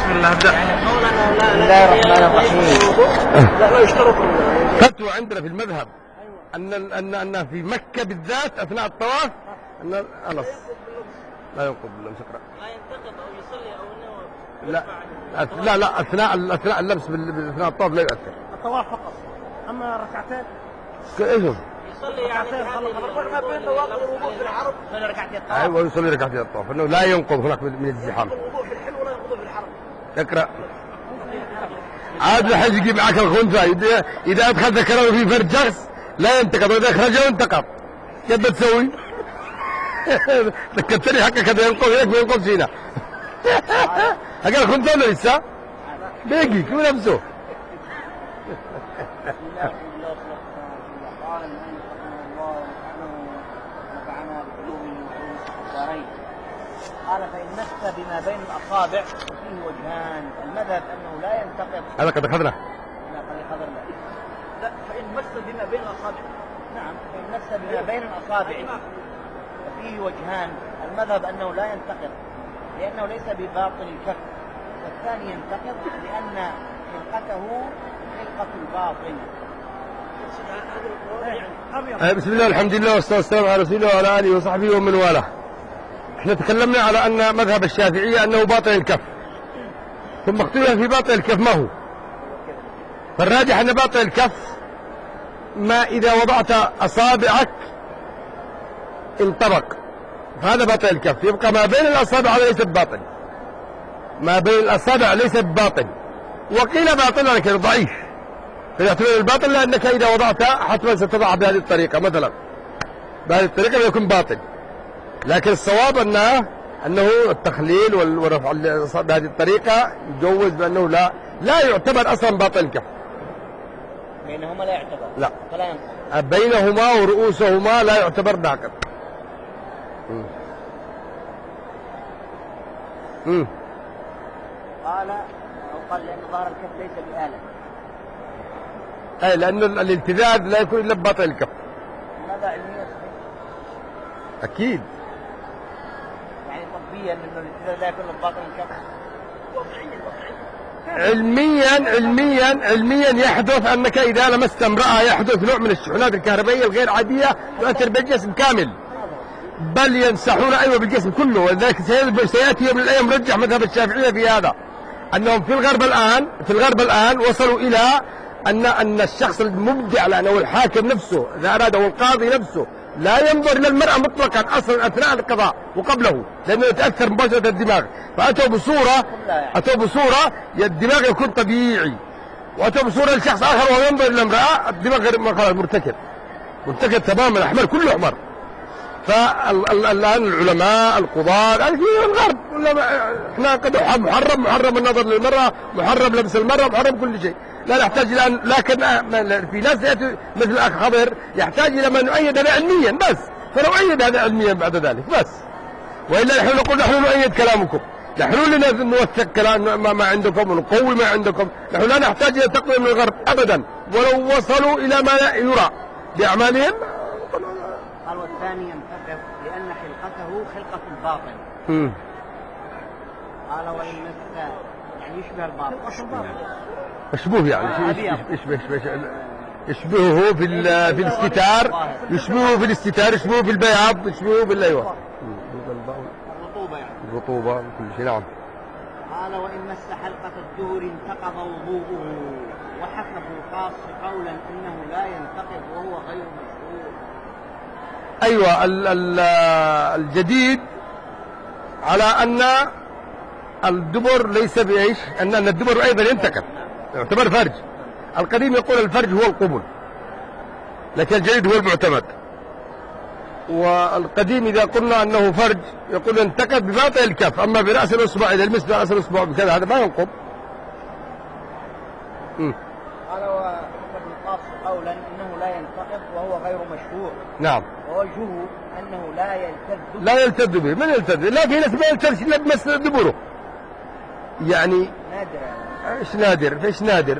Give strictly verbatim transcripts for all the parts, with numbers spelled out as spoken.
بسم الله ابدأ. بسم الله الرحمن الرحيم. لا لا يشترط. فتوى عندنا في المذهب أن أن أن في مكة بالذات أثناء الطواف أن خلاص لا ينقض اللمس. اقرأ. لا ينتقض أو يصلي أو إنه لا أث- لا لا أثناء أثناء اللمس بال- أثناء الطواف لا يؤثر. الطواف فقط. أما ركعتين ايش هو؟ يصلي يعني ركعتين خلص الركوع ما بين نواقض الوضوء في الحرم. من ركعتين الطواف. أيوة يصلي ركعتين الطواف أنه لا ينقض هناك من الزحام. الوضوء في الحل ولا ينقض في الحرم. اقرأ. عاد الحج يجيب معك الخنثى إذا إذا أدخل ذكره في فرج شخص لا ينتقض وإذا أخرجه ينتقض. كيف بتسوي؟ ذكرتني حقك هذا ينقض هيك وينقض فينا. هقول الخنثى ولا لسه؟ بيجي كيف نفسه؟ قال المؤلف رحمه الله ونفعنا ونفعنا بعلومه وعلوم الدارين. قال فإن مس بما بين الأصابع فيه وجهان. المذهب أنه لا ينتقض. هذا قد أخذنا. لا قد حضر لا. لا فإن مس بما بين الأصابع. نعم فإن مس بما بين الأصابع فيه وجهان. المذهب أنه لا ينتقض لأنه ليس بباطن الكف، والثاني ينتقض لأن خلقته خلقة الباطن. آه، بسم الله الحمد لله والصلاة والسلام على رسول الله وعلى آله وصحبه ومن والاه. احنا تكلمنا على أن مذهب الشافعية أنه باطن الكف، ثم اختلف في باطن الكف ما هو. فالراجح أن باطن الكف ما إذا وضعت أصابعك انطبق، فهذا باطن الكف. يبقى ما بين الأصابع هذا ليس بباطن، ما بين الأصابع ليس بباطن. وقيل باطن لكن ضعيف، فيعتبر الباطن لأنك إذا وضعت حتما ستضع بهذه الطريقة مثلا، بهذه الطريقة يكون باطن. لكن الصواب أنه أنه التخليل والرفع بهذه الطريقة يجوز، بأنه لا لا يعتبر أصلا باطن الكف. بينهما لا يعتبر. لا فلا ينتقض. بينهما ورؤوسهما لا يعتبر ناقض. امم قال أو قال لأن ظهر الكف ليس بآلة. أي لأن الالتذاذ لا يكون إلا بباطن الكف. ماذا علميا صحيح؟ أكيد. يعني طبيا أنه الالتزام لا يكون بباطن الكف. علميا علميا علميا يحدث أنك إذا لمست امرأة يحدث نوع من الشحنات الكهربائية الغير عادية تؤثر بالجسم كامل، بل ينسحون أيوة بالجسم كله. ولذلك سيأتي يوم من الأيام مرجح مذهب الشافعية في هذا، أنهم في الغرب الآن في الغرب الآن وصلوا إلى أن أن الشخص المبدع الآن أو الحاكم نفسه إذا أراد أو القاضي نفسه لا ينظر إلى المرأة مطلقا أصلا أثناء القضاء وقبله، لأنه يتأثر مباشرة الدماغ. فأتوا بصورة أتوا بصورة الدماغ يكون طبيعي، وأتوا بصورة لشخص آخر وهو ينظر إلى المرأة الدماغ غير مرتكب مرتكب تماما، أحمر كله أحمر. فالآن العلماء القضاة يعني في الغرب احنا قد محرم محرم النظر للمرأة، محرم لبس المرأة، محرم كل شيء. لا نحتاج الآن، لكن في ناس يأتي مثل الأخ خضر يحتاج إلى ما نؤيد هذا علميا بس، فنؤيد هذا علميا بعد ذلك بس. وإلا نحن نقول نحن نؤيد كلامكم، نحن لنا نوثق كلام ما, ما عندكم ونقوي ما عندكم. نحن لا نحتاج إلى تقوية من الغرب أبدا، ولو وصلوا إلى ما يرى بأعمالهم. قال والثاني ينتقض لأن خلقته خلقة الباطن. مم. قال وإن مس يعني يشبه الباطن. مشبوه يعني يشبه يشبه يشبه يشبهه في في الاستتار، يشبهه في الاستتار، يشبهه في البياض، يشبهه بالايوه الرطوبة يعني الرطوبة وكل شيء. نعم. قال وإن مس حلقة الدهر انتقض وضوءه. وحكى ابن القاص قولا إنه لا ينتقض وهو غير مشهور. ايوه ال ال الجديد على ان الدبر ليس بايش، ان ان الدبر ايضا ينتقض يعتبر فرج. القديم يقول الفرج هو القبل، لكن الجديد هو المعتمد. والقديم إذا قلنا أنه فرج يقول ينتقد بباطن الكف، أما برأس الأصبع إذا لمس برأس الأصبع بكذا هذا ما ينقض. قال وحكى ابن القاص قولا إنه لا ينتقض وهو غير مشهور. نعم. ووجهه أنه لا يلتذ لا يلتذ به. من يلتذ؟ لا، في ناس ما يلتذ إلا بمس دبره. يعني نادر. ايش نادر؟ فايش نادر؟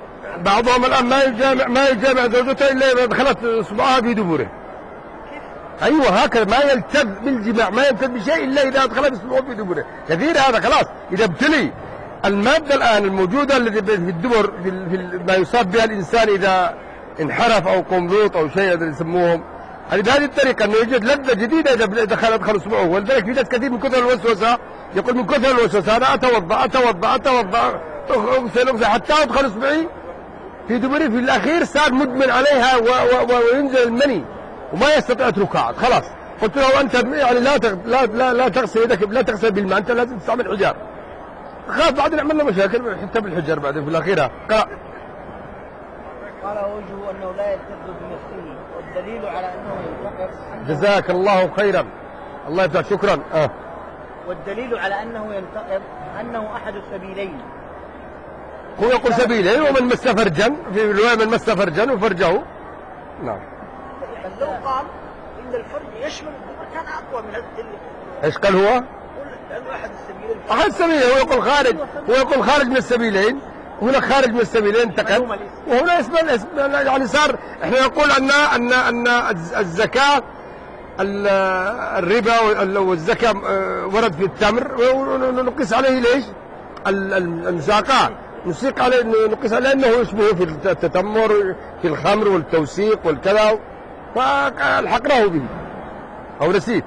بعضهم الآن ما يجامع ما يجامع زوجته إلا إذا دخلت إصبعها في دبره. ايوه هكذا، ما يلتذ بالجماع، ما يلتذ بشيء الا اذا ادخل باسبوعه في دبره، كثير هذا خلاص. اذا ابتلي الماده الان الموجوده التي في الدبر في, ال... في ال... ما يصاب بها الانسان اذا انحرف او قملوط او شيء هذا يسموهم، هذه بهذه الطريقه انه يوجد لذه جديده اذا دخل ادخل اصبعه. ولذلك في ناس كثير من كثر الوسوسه يقول من كثر الوسوسه انا اتوضا اتوضا اتوضا اغسل اغسل حتى ادخل اصبعي في دبري، في الاخير صار مدمن عليها و... و... وينزل المني وما يستطيع يتركها خلاص. قلت له انت يعني لا تغ... لا لا, لا تغسل يدك، لا تغسل بالماء، انت لازم تستعمل حجار. خاف بعدين عملنا مشاكل حتى بالحجر بعدين في الاخير. قرأ. قال وجهه انه لا يلتذ بنفسه، والدليل على انه ينتقض. جزاك الله خيرا، الله يفتح، شكرا. اه والدليل على انه ينتقض انه احد السبيلين. هو يقول سبيلين، ومن مس فرجا في روايه من مس فرجا وفرجه. نعم. يعني لو قال ان الفرج يشمل الدبر كان اقوى من الدليل. ايش قال هو؟ لانه احد السبيلين. احد السبيلين، هو يقول خارج، هو يقول خارج من السبيلين، وهنا خارج من السبيلين انتقل، وهنا اسم الاسم يعني صار. احنا نقول ان ان ان الزكاه الربا والزكاه ورد في التمر، ونقيس عليه ليش؟ المساقات، نسيق عليه نقيس عليه انه يشبه في التتمر في الخمر والتوسيق والكذا، فالحقناه به او نسيت.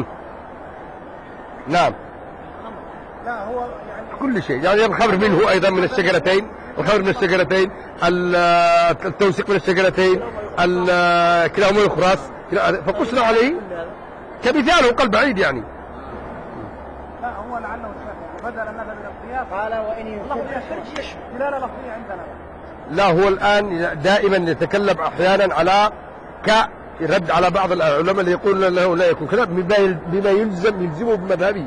نعم. لا هو يعني كل شيء، يعني الخمر منه ايضا من الشجرتين، الخمر من الشجرتين، التوسيق من الشجرتين، كلاهما يخرس، فقسنا عليه كمثال وقال بعيد يعني. لا هو لعله الشافعي بدل النبي من القياس قال وان ينفرج دلاله لفظيه عندنا. لا هو الان دائما يتكلم احيانا على ك يرد على بعض العلماء اللي يقول له لا يكون كذا بما يلزم يلزمه بمذهبه.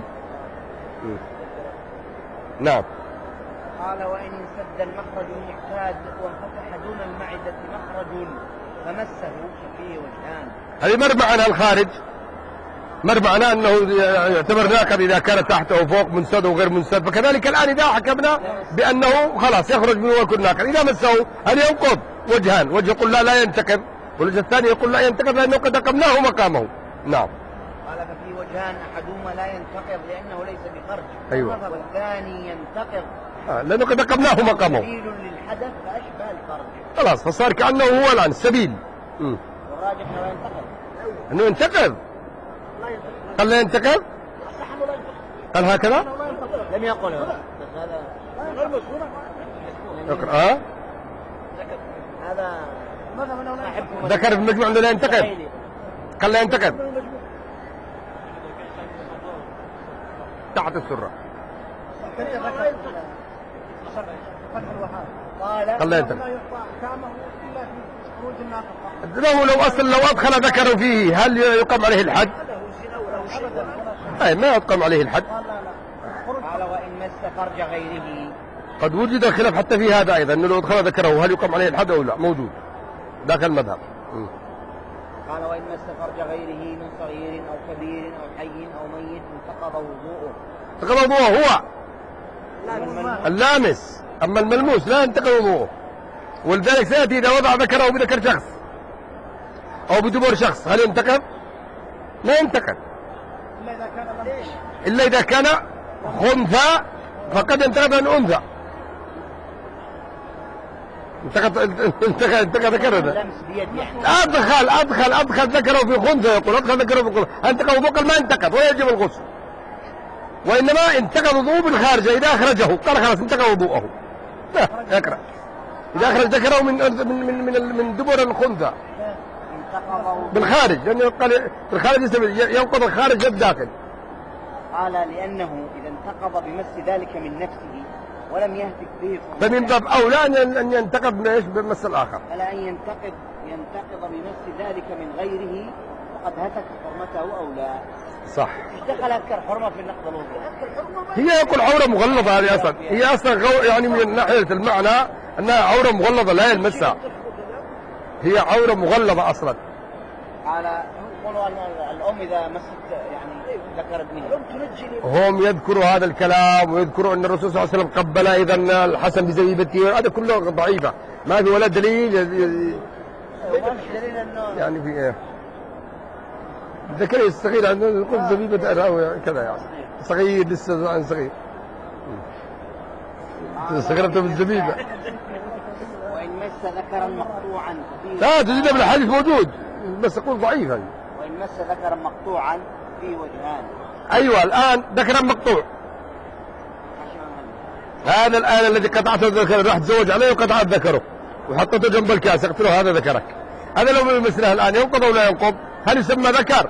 نعم. قال وإن انسد المخرج المعتاد وانفتح دون المعدة مخرج فمسه ففيه وجهان. هذه مر معنا الخارج، مر معنا أنه يعتبر ناقض إذا كان تحت أو فوق منسد وغير منسد، فكذلك الآن إذا حكمنا بأنه خلاص يخرج منه ويكون ناقض إذا مسه هل ينقض؟ وجهان، وجه يقول لا لا ينتقض، والوجه الثاني يقول لا ينتقض لأنه قد أقمناه مقامه. نعم. قال ففي وجهان أحدهما لا ينتقض لأنه ليس بخرج. أيوة. والثاني ينتقض آه لأنه قد أقمناه مقامه. سبيل للحدث فأشبه الخرج. خلاص فصار كأنه هو الآن السبيل. والراجح أنه ينتقض. أنه ينتقض. قال لا ينتقض؟ قال هكذا؟ لم يقل بس هذا غير مسؤول. اقرأ. آه؟ هذا ذكر في المجموع أنه لا ينتقض. قال لا ينتقض. تحت السرة. قال لا ينتقض. له لو أصل لو أدخل ذكره فيه هل يقام عليه الحد؟ أي ما يقام عليه الحد. قال وإن مس فرج غيره. قد وجد الخلاف حتى في هذا أيضا أنه لو أدخل ذكره هل يقام عليه الحد أو لا، موجود ذاك المذهب. قال وإن مس فرج غيره من صغير أو كبير أو حي أو ميت انتقض وضوءه. انتقض وضوءه هو اللامس، أما الملموس لا ينتقض وضوءه. ولذلك سيأتي إذا وضع ذكره بذكر شخص أو بدبر شخص هل ينتقض؟ لا ينتقض إلا إذا كان خنثى، فقد انتقض من أنثى. انتقض انتقض انتقض ذكره. أدخل أدخل أدخل ذكره في خنثى، يقول أدخل ذكره في خنثى انتقض وضوء، ما انتقض ولا يجب الغسل، وإنما انتقض وضوء بالخارج إذا أخرجه قال خلاص انتقض وضوءه. لا يقرأ إذا أخرج ذكره من من من من, من دبر الخنثى بالخارج، لأنه قال بالخارج ينقض الخارج الداخل. قال لأنه إذا انتقض بمس ذلك من نفسه ولم يهتك به فمن باب أولى أن ينتقض من إيش بمس الآخر. فلا أن ينتقض ينتقض بمس ذلك من غيره فقد هتك حرمته أو لا. صح. ايش دخل أذكر حرمة في النقض الوضوء؟ هي يقول عورة مغلظة هذه أصلا، هي أصلا يعني من ناحية المعنى أنها عورة مغلظة لا يلمسها، هي عورة مغلظة أصلا. على قولوا الأم إذا مست يعني ذكر ابنها هم يذكروا هذا الكلام ويذكروا أن الرسول صلى الله عليه وسلم قبل إذا الحسن بزبيبته، هذا كله ضعيفة ما في ولا دليل دليل يعني في إيه. الذكري الصغير عندنا نقول زبيبة راوي كذا يعني صغير لسه عن صغير استغربت بالزبيبة. وإن مس ذكرا مقطوعا فيه لا تجد بالحديث موجود بس أقول ضعيف هذه. وإن مس ذكرا مقطوعا فيه وجهان. أيوة الآن ذكرا مقطوع هذا الآن الذي قطعته ذكره راح تزوج عليه وقطعت ذكره وحطته جنب الكاس قلت له هذا ذكرك. هذا لو مثله الآن ينقض أو لا ينقض هل يسمى ذكر؟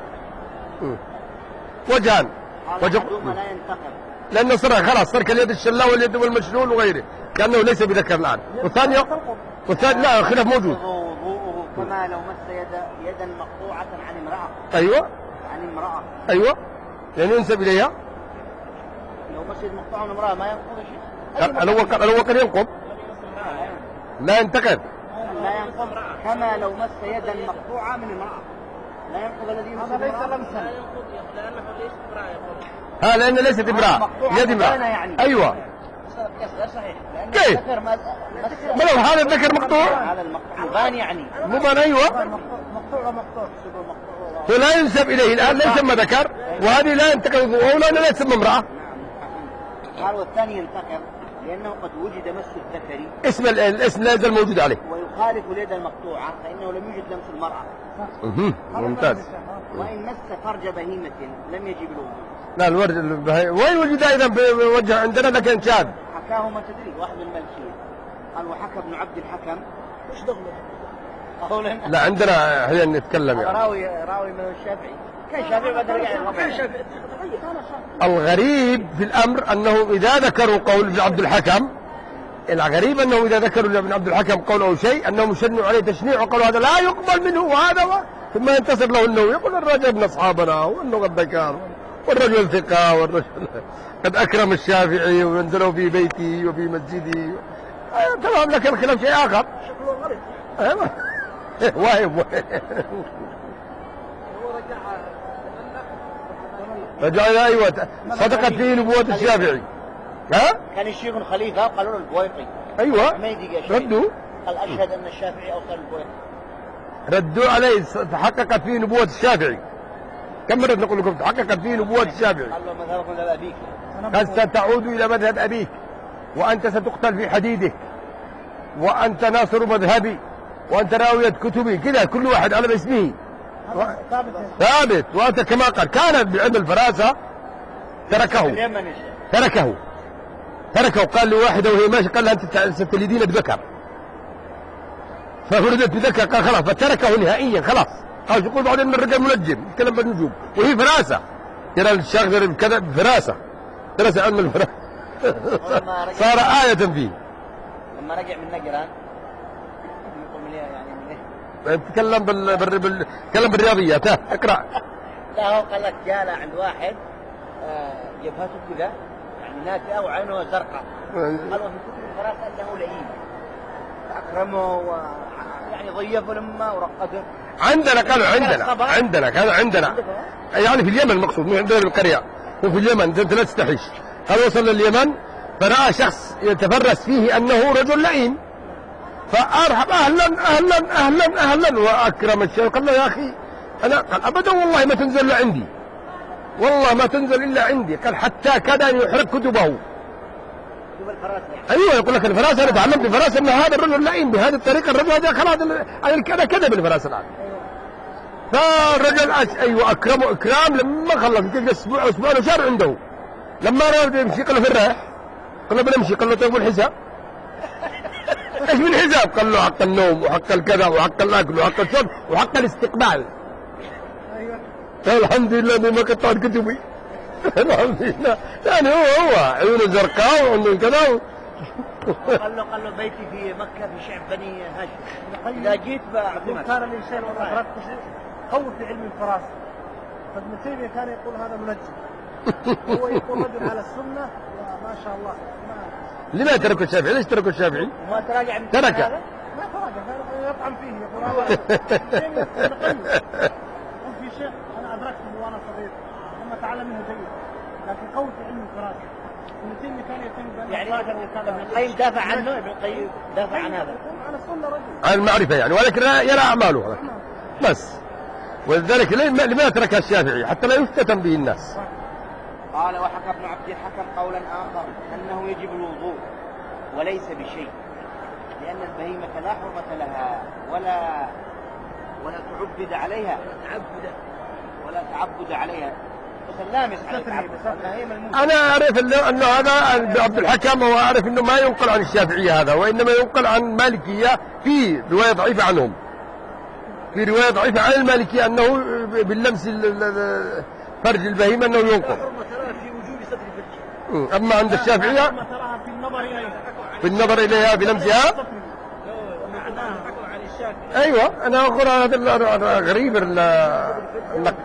وجهان وجه لا ينتقل لأنه صار خلاص صار كاليد الشلاء واليد والمشلول وغيره كأنه ليس بذكر الآن. والثاني والثاني لا خلاف موجود. وضوءه كما لو مس يد يدا مقطوعة عن امرأة. أيوة عن امرأة. أيوة يعني ينسب إليها. لو مس يد مقطوعة عن امرأة ما ينقض شيء. الأول الأول ينقض لا ينتقد. لا ينقض كما لو مس يدا مقطوعة من امرأة لا ينقض الذي يمس امرأة. لا ينقض لأنه ليست امرأة يقول. ها لأنه ليست امرأة يد امرأة يعني. أيوة غير صحيح كيف؟ ما لو هذا الذكر مقطوع هذا المقطوع مبان يعني مبان أيوة مقطوع ومقطوع فلا ينسب إليه الآن لا يسمى ذكر وهذه لا ينتقل وضوءه لأنه لا يسمى امرأة. قال والثاني ينتقل لأنه قد وجد مس الذكر اسم الاسم لا يزال موجود عليه ويخالف اليد المقطوعة فإنه لم يوجد لمس المرأة. ممتاز. وإن مس فرج بهيمة لم يجب له. لا الورد البهي... وين وجد ايضا بوجه عندنا لكن شاذ. حكاه ما تدري واحد من المالكية قال وحكى ابن عبد الحكم ايش دخله؟ لا عندنا هي نتكلم يعني. راوي راوي من الشافعي كان شافعي بعد رجع الغريب في الامر انه اذا ذكروا قول ابن عبد الحكم الغريب انه اذا ذكروا ابن عبد الحكم قول او شيء انهم شنوا عليه تشنيع وقالوا هذا لا يقبل منه وهذا و... ثم ينتصر له النووي يقول الرجل من اصحابنا وانه قد ذكر والرجل ثقة والرجل قد أكرم الشافعي وانزلوا في بيتي وفي مسجدي آه تمام لكن الخلاف شيء آخر. شكله غريب. أيوة واهم رجع إلى أيوة صدقت فيه نبوة الشافعي. ها؟ كان الشيخ خليفة وقالوا له البويقي. أيوة ردوا. قال أشهد أن الشافعي أوصل البويقي. ردوا عليه تحققت فيه نبوة الشافعي. كم مرة نقول لكم تحققت فيه نبوة الشافعي. قال له مذهبكم مذهب أبيك. قد ستعود إلى مذهب أبيك وأنت ستقتل في حديدك وأنت ناصر مذهبي وأنت راوية كتبي كذا كل واحد على باسمه ثابت. وأنت كما قال كان بعلم الفراسة تركه تركه تركه قال لواحدة وهي ماشي قال لها أنت ستلدين بذكر فولدت بذكر قال خلاص فتركه نهائيا خلاص. قال يقول بعدين من الرجال منجم يتكلم بالنجوم وهي فراسة ترى الشاغر كذا فراسة درس علم الفراسة صار آية فيه. لما رجع من نجران يقول لي يعني من تكلم بال بال بال تكلم بالرياضيات اقرأ. لا هو قال لك جاء عند واحد جبهته كذا يعني ناتئة وعينه زرقاء قال وفي كتب الفراسة أنه لئيم أكرمه ويعني ضيفه لما ورقده. عندنا قالوا عندنا عندنا كان عندنا يعني في اليمن مقصود مو عندنا بالقرية وفي اليمن انت لا تستحيش. قال وصل لليمن فرأى شخص يتفرس فيه أنه رجل لئيم فأرحب أهلا أهلا أهلا أهلا وأكرم الشيخ. قال له يا أخي أنا قال أبدا والله ما تنزل إلا عندي والله ما تنزل إلا عندي. قال حتى كاد أن يحرق كتبه. أيوة يقول لك الفراسة أنا تعلمت بالفراسة أن هذا الرجل لئيم بهذه الطريقة الرجل هذا خلاص أنا كذا كذا بالفراسة الآن. فالرجل أيوة أكرمه إكرام لما خلص يمكن أسبوع أسبوعين وشهر عنده. لما راد يمشي قال له في الرايح قال له بنمشي قال له طيب والحساب ايش من حساب؟ قال له حق النوم وحق الكذا وحق الاكل وحق الشرب وحق الاستقبال. قال الحمد لله اني ما قطعت كتبي الحمد لله يعني هو هو عيونه زرقاء وعنده كذا. قال له قال له بيتي في مكة في شعب بني هاشم إذا جيت بعزمك. كان الإنسان أدركت قوي في علم الفراسة. فابن تيمية كان يقول هذا منجم هو يقول رجل على السنة وما شاء الله. لما تركوا الشافعي؟ ليش تركوا الشافعي؟ ما تراجع من ترك هذا؟ ما تراجع كان يطعن فيه يقول هذا قل في شيء أنا أدركته وأنا صغير لما تعلم منه جيد لكن قوي في علم الفراسة. ابن تيمية كان يهتم يعني ابن القيم دافع عنه ابن القيم دافع عن هذا على السنة رجل عن المعرفة يعني ولكن يرى أعماله بس. ولذلك لما تركها الشافعي حتى لا يفتتن به الناس. قال وحكى ابن عبد الحكم قولا آخر أنه يجب الوضوء وليس بشيء، لأن البهيمة لا حرمة لها ولا ولا تعبد عليها تعبد ولا تعبد عليها لامس على التعبد. أنا أعرف أنه هذا عبد الحكم، وأعرف أنه ما ينقل عن الشافعية هذا، وإنما ينقل عن مالكية في رواية ضعيفة عنهم، في رواية ضعيفة عن المالكية أنه باللمس فرج البهيمة أنه ينقل. أما عند الشافعية في النظر إليها بلمسها. أيوة أنا أقول هذا غريب النقل.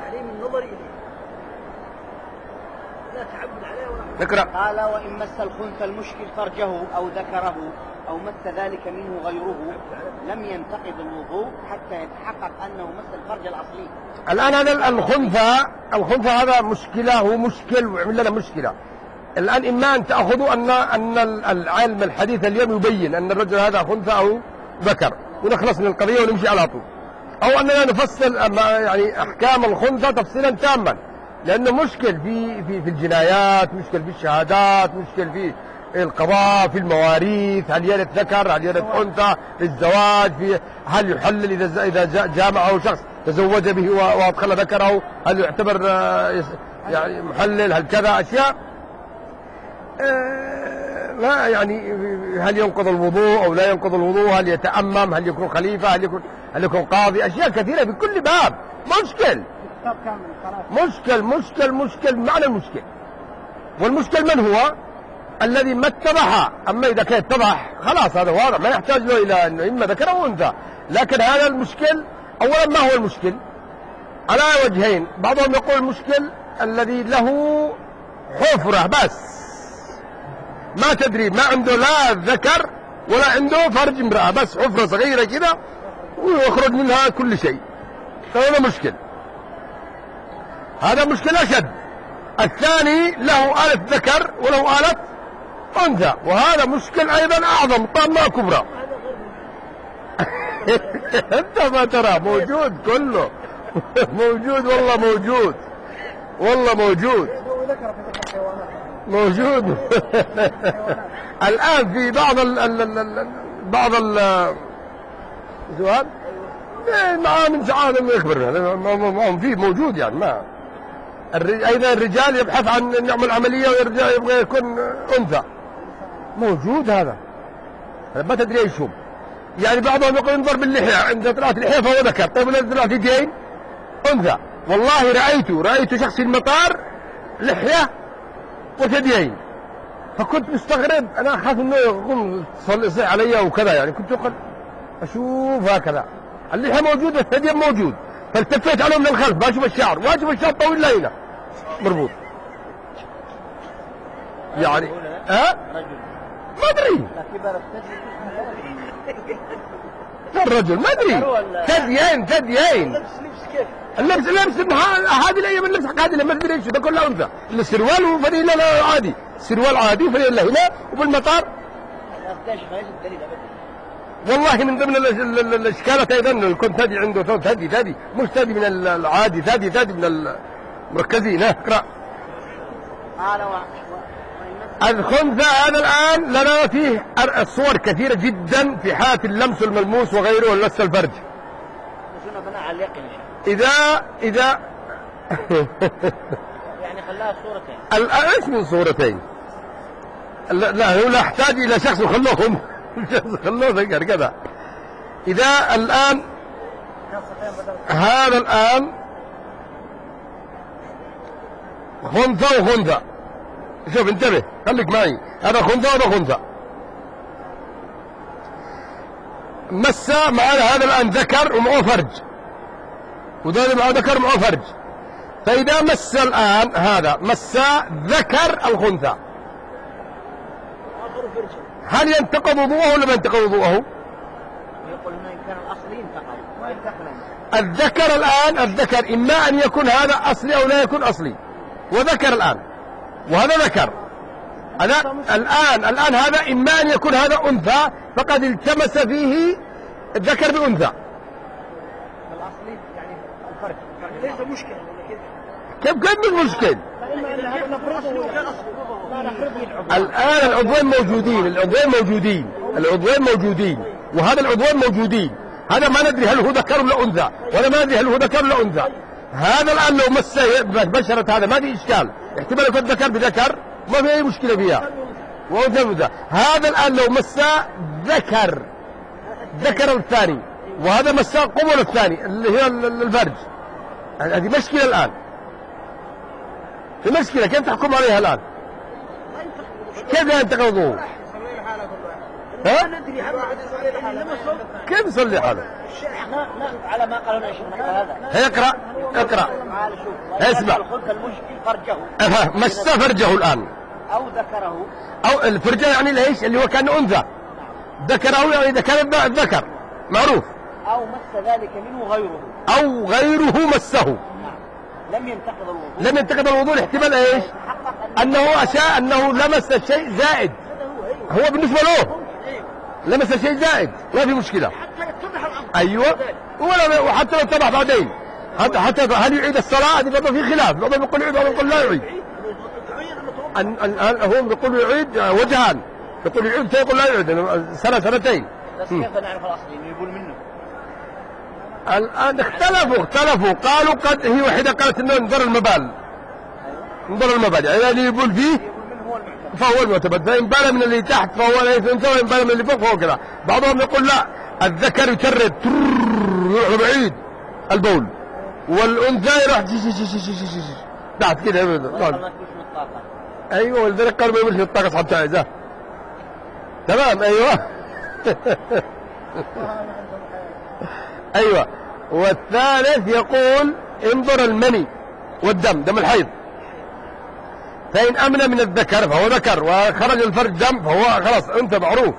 نقرأ. قال وإن مس الخنثى المشكل فرجه أو ذكره أو مس ذلك منه غيره لم ينتقض الوضوء حتى يتحقق أنه مس الفرج الأصلي. الآن هذا الخنثى الخنثى هذا مشكلة، هو مشكل وعمل لنا مشكلة. الآن إما أن تأخذوا أن أن العلم الحديث اليوم يبين أن الرجل هذا خنثى أو ذكر ونخلص من القضية ونمشي على طول، أو أننا نفصل يعني أحكام الخنثى تفصيلا تاما، لأنه مشكل في في في الجنايات، مشكل في الشهادات، مشكل في القضاء، في المواريث، هل يرث ذكر هل يرث أنثى، في الزواج، في هل يحلل إذا إذا جامعه شخص تزوج به وأدخل ذكره هل يعتبر يعني محلل، هل كذا أشياء لا يعني هل ينقض الوضوء أو لا ينقض الوضوء، هل يتأمم، هل يكون خليفة، هل يكون هل يكون قاضي، أشياء كثيرة في كل باب مشكل مشكل مشكل مشكل معنى المشكل. والمشكل من هو؟ الذي ما اتضح. أما إذا كان اتضح خلاص هذا واضح ما يحتاج له إلى أنه إما ذكر أو أنثى. لكن هذا المشكل أولا ما هو المشكل؟ على وجهين، بعضهم يقول المشكل الذي له حفرة بس ما تدري، ما عنده لا ذكر ولا عنده فرج امرأة، بس حفرة صغيرة كده ويخرج منها كل شيء، فهذا مشكل، هذا مشكل أشد. الثاني له آلة ذكر وله آلة أنثى، وهذا مشكل أيضا أعظم طامة كبرى. أنت ما ترى موجود كله موجود والله موجود والله موجود موجود. الآن في بعض ال ال ال بعض ال زوال معاه من سعادة ما يخبرنا معهم فيه موجود يعني. ما أيضا الرجال يبحث عن نعمل عملية ويرجع يبغى يكون أنثى، موجود هذا ما تدري ايش هو. يعني بعضهم يقول انظر باللحية، عند طلعت اللحية فهو ذكر، طيب ولا طلعت يدين أنثى. والله رأيته رأيت شخص في المطار لحية وثديين، فكنت مستغرب، أنا أخاف إنه يقوم يصلي علي وكذا، يعني كنت أقول أشوف هكذا اللحية موجود والثديين موجود، فالتفيت عليه من الخلف ما أشوف الشعر، وأشوف الشعر طويل لهنا مربوط يعني. ها؟ ما أدري الرجل ما أدري ثديين ثديين اللبس اللبس هذه الايام اللبس هذه ما ادري ايش ده كله انثى، السروال وفريله لا عادي، سروال عادي وفريله هنا وبالمطار. والله من ضمن الاشكالات ايضا انه يكون ثدي عنده ثوب ثدي ثدي مش ثدي من العادي، ثدي ثدي من المركزين. اقرا. الخنثى هذا الان لنا فيه الصور كثيره جدا في حالة اللمس والملموس وغيره ولمس الفرج. إذا إذا يعني خلاها صورتين. ايش من صورتين؟ لا, لا هو لا يحتاج إلى شخص يخلوهم خلوه ذكر كذا. إذا الآن هذا الآن خنثى وخنثى، شوف انتبه خليك معي، هذا خنثى وهذا خنثى، مسا معنا هذا الآن ذكر ومعه فرج، وذلك معه ذكر معه فرج. فإذا مس الآن هذا مسا ذكر الخنثى هل ينتقض وضوءه ولا ما ينتقض وضوءه؟ يقول هنا إن كان الأصلي ينتقض وينتقض. الذكر الآن الذكر إما أن يكون هذا أصلي أو لا يكون أصلي، وذكر الآن وهذا ذكر. أنا الآن الآن هذا إما أن يكون هذا أنثى فقد التمس فيه الذكر بأنثى. الأصلي يعني الفرج. ليس مشكلة كيف كيف مش مشكل؟ فإما أن هذا نفرضه لا نفرضه. الآن العضوين موجودين، العضوين موجودين، العضوين موجودين، وهذا العضوين موجودين، هذا ما ندري هل هو ذكر ولا أنثى، ولا ما ندري هل هو ذكر ولا أنثى. هذا الآن لو مس بشرة هذا ما في إشكال، احتمال يكون ذكر بذكر ما في أي مشكلة فيها، وأنثى بأنثى. هذا الآن لو مس ذكر ذكر الثاني، وهذا مس قبل الثاني اللي هي الفرج، هذه مشكلة الآن، في مشكلة كيف تحكم عليها الآن؟ كيف ينتقض وضوءه؟ ها؟ كيف يصلي حاله؟ على ما قالوا يا شيخ هذا. اقرأ اقرأ اسمع. المشكل فرجه. أه مس فرجه الآن. أو ذكره. أو الفرجة يعني ليش؟ اللي هو كان أنثى. ذكره يعني إذا كان الذكر معروف. أو مس ذلك منه غيره. أو غيره مسه. لم ينتقض الوضوء. لم ينتقض الوضوء الاحتمال ايش؟ أنه أشاء أنه لمس شيء زائد. هو بالنسبة له لمس شيء زائد ما في مشكلة. حتى يتضح الأمر. أيوة ولا وحتى لو اتضح بعدين. حتى حتى هل يعيد الصلاة؟ هذه برضه في خلاف، بعضهم يقول يعيد وبعضهم يقول لا يعيد. هم بيقولوا يعيد وجهان، يقول يعيد يقول لا يعيد سنة سنتين. بس كيف نعرف الأصل إنه يقول منه؟ الآن اختلفوا اختلفوا قالوا قد هي واحدة قالت إنه انظر المبال، انظر المبال يعني اللي يقول فيه فهو المعتمد، فإن بال من اللي تحت فهو ليس أنثى، وإن بال من اللي فوق فهو كذا. بعضهم يقول لا الذكر يترد يروح بعيد البول، والأنثى يروح تحت كذا. أيوه ولذلك قالوا ما يمشي الطاقة أصحاب تعزة. تمام أيوه. أيوه. والثالث يقول انظر المني والدم، دم الحيض، فإن أمن من الذكر فهو ذكر، وخرج الفرج دم فهو خلاص أنثى معروف.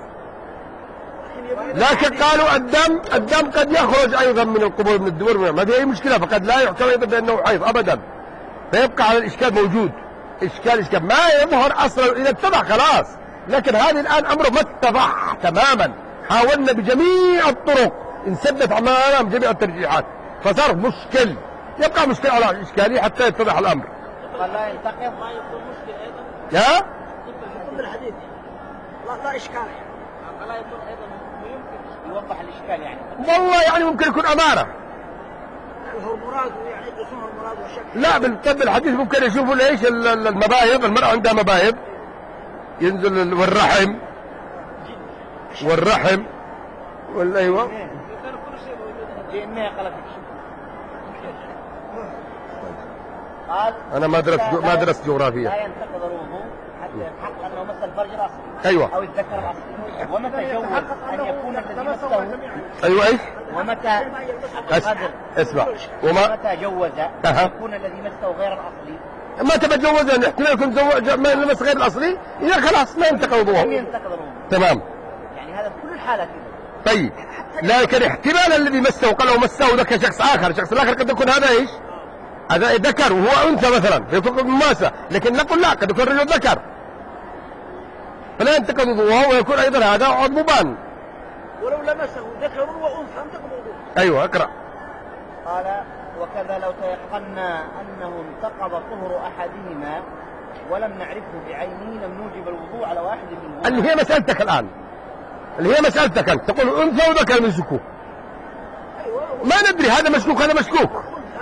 لكن قالوا الدم الدم قد يخرج أيضا من القبور من الدبر، ما في أي مشكلة، فقد لا يحكم أيضا بأنه حيض أبدا، فيبقى على الإشكال موجود. إشكال إشكال ما يظهر أصلا إذا اتضح خلاص، لكن هذه الآن أمره ما اتضح تماما، حاولنا بجميع الطرق انسدت أمام جميع الترجيحات، فصار مشكل، يبقى مشكل على الإشكالية حتى يتضح الأمر. قال لا يلتقط ما يكون مشكل أيضا. يا؟ يكون الحديث لا لا إشكال يعني. لا يكون أيضا يمكن يوضح الإشكال يعني. والله يعني ممكن يكون أمانة. هو مراد يعني يقصون المراد والشك. لا بالطب الحديث ممكن يشوفوا ليش المبايض، المرأة عندها مبايض ينزل والرحم والرحم ولا ايوه انا ما درست ما درست جغرافيا. لا ينتقض الوضوء حتى يتحقق انه مس الفرج الاصلي. ايوه. او الذكر الاصلي. ومتى جوز ان يكون الذي مسه. ايوه ايش؟ ومتى اسمع وما متى جوز ان يكون الذي مسه غير الاصلي. ما تبى تجوز ان احتمال يكون ما لمس غير الاصلي، اذا خلاص ما ينتقض وضوءه. لم ينتقض الوضوء. تمام. يعني هذا في كل الحالات كذا. طيب لكن احتمال الذي مسه قال له مسه ذكر شخص اخر، الشخص الاخر قد يكون هذا ايش؟ هذا ذكر وهو انثى مثلا فيكون مماسه، لكن نقول لا قد يكون رجل ذكر فلا ينتقض وضوءه، ويكون ايضا هذا عضو مبان ولو لمسه ذكر وانثى انتقض وضوءه. ايوه اقرا. قال وكذا لو تيقنا انه انتقض طهر احدهما ولم نعرفه بعينه لم نوجب الوضوء على واحد منهما. اللي هي مسألتك الآن، اللي هي مسألتك أنت تقول أنثى وذكر من شكوك، ما ندري هذا مشكوك هذا مشكوك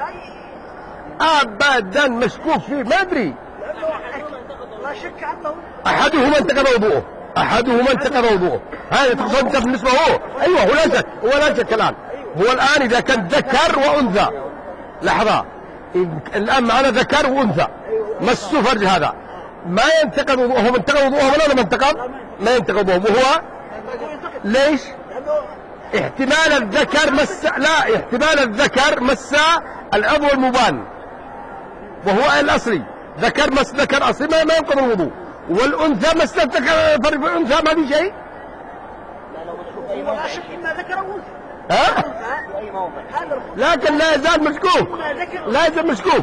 أبدا مشكوك فيه ما أدري. لا شك أنه أحدهما انتقض وضوءه، أحدهما انتقض وضوءه، هذا تقصد أنت بالنسبة هو. أيوه هو لا شك، هو لا شك الآن، هو الآن إذا كان ذكر وأنثى، لحظة الآن معنا ذكر وأنثى مسوا فرج هذا ما ينتقض وضوءهم، انتقض وضوءهم ولا ما انتقض؟ ما ينتقض وضوءهم. وهو ليش؟ احتمال الذكر مس لا احتمال الذكر مس العضو المبان وهو الأصلي، ذكر مس ذكر أصلي ما, ما ينقض الوضوء، والأنثى مس ذكر فرج الأنثى ما في شيء. لا شك إما ذكر وأنثى. ها؟ في أي موضع. لكن لا يزال مشكوك، لا يزال مشكوك.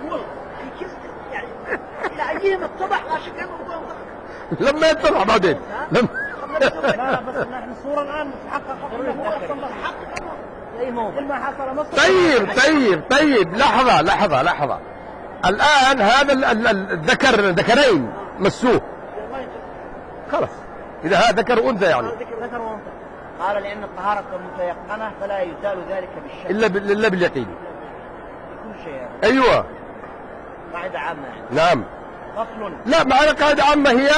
يعني إلى أيهم اتضح لا شك أنه انتقض. لما يتضح بعدين. لما لا بس نحن الصورة الآن تحقق أي موضع كل ما حصل مصر. طيب طيب طيب لحظة لحظة لحظة. الآن هذا ال- ال- ال- الذكر ذكرين مسوه خلاص، إذا هذا ذكر وأنثى يعني ذكر وأنثى. قال لأن الطهارة متيقنة فلا يزال ذلك بالشك إلا بال- إلا باليقين. كل شيء يعني. أيوة قاعدة عامة يعني. نعم. فصل. لا معنا قاعدة عامة هي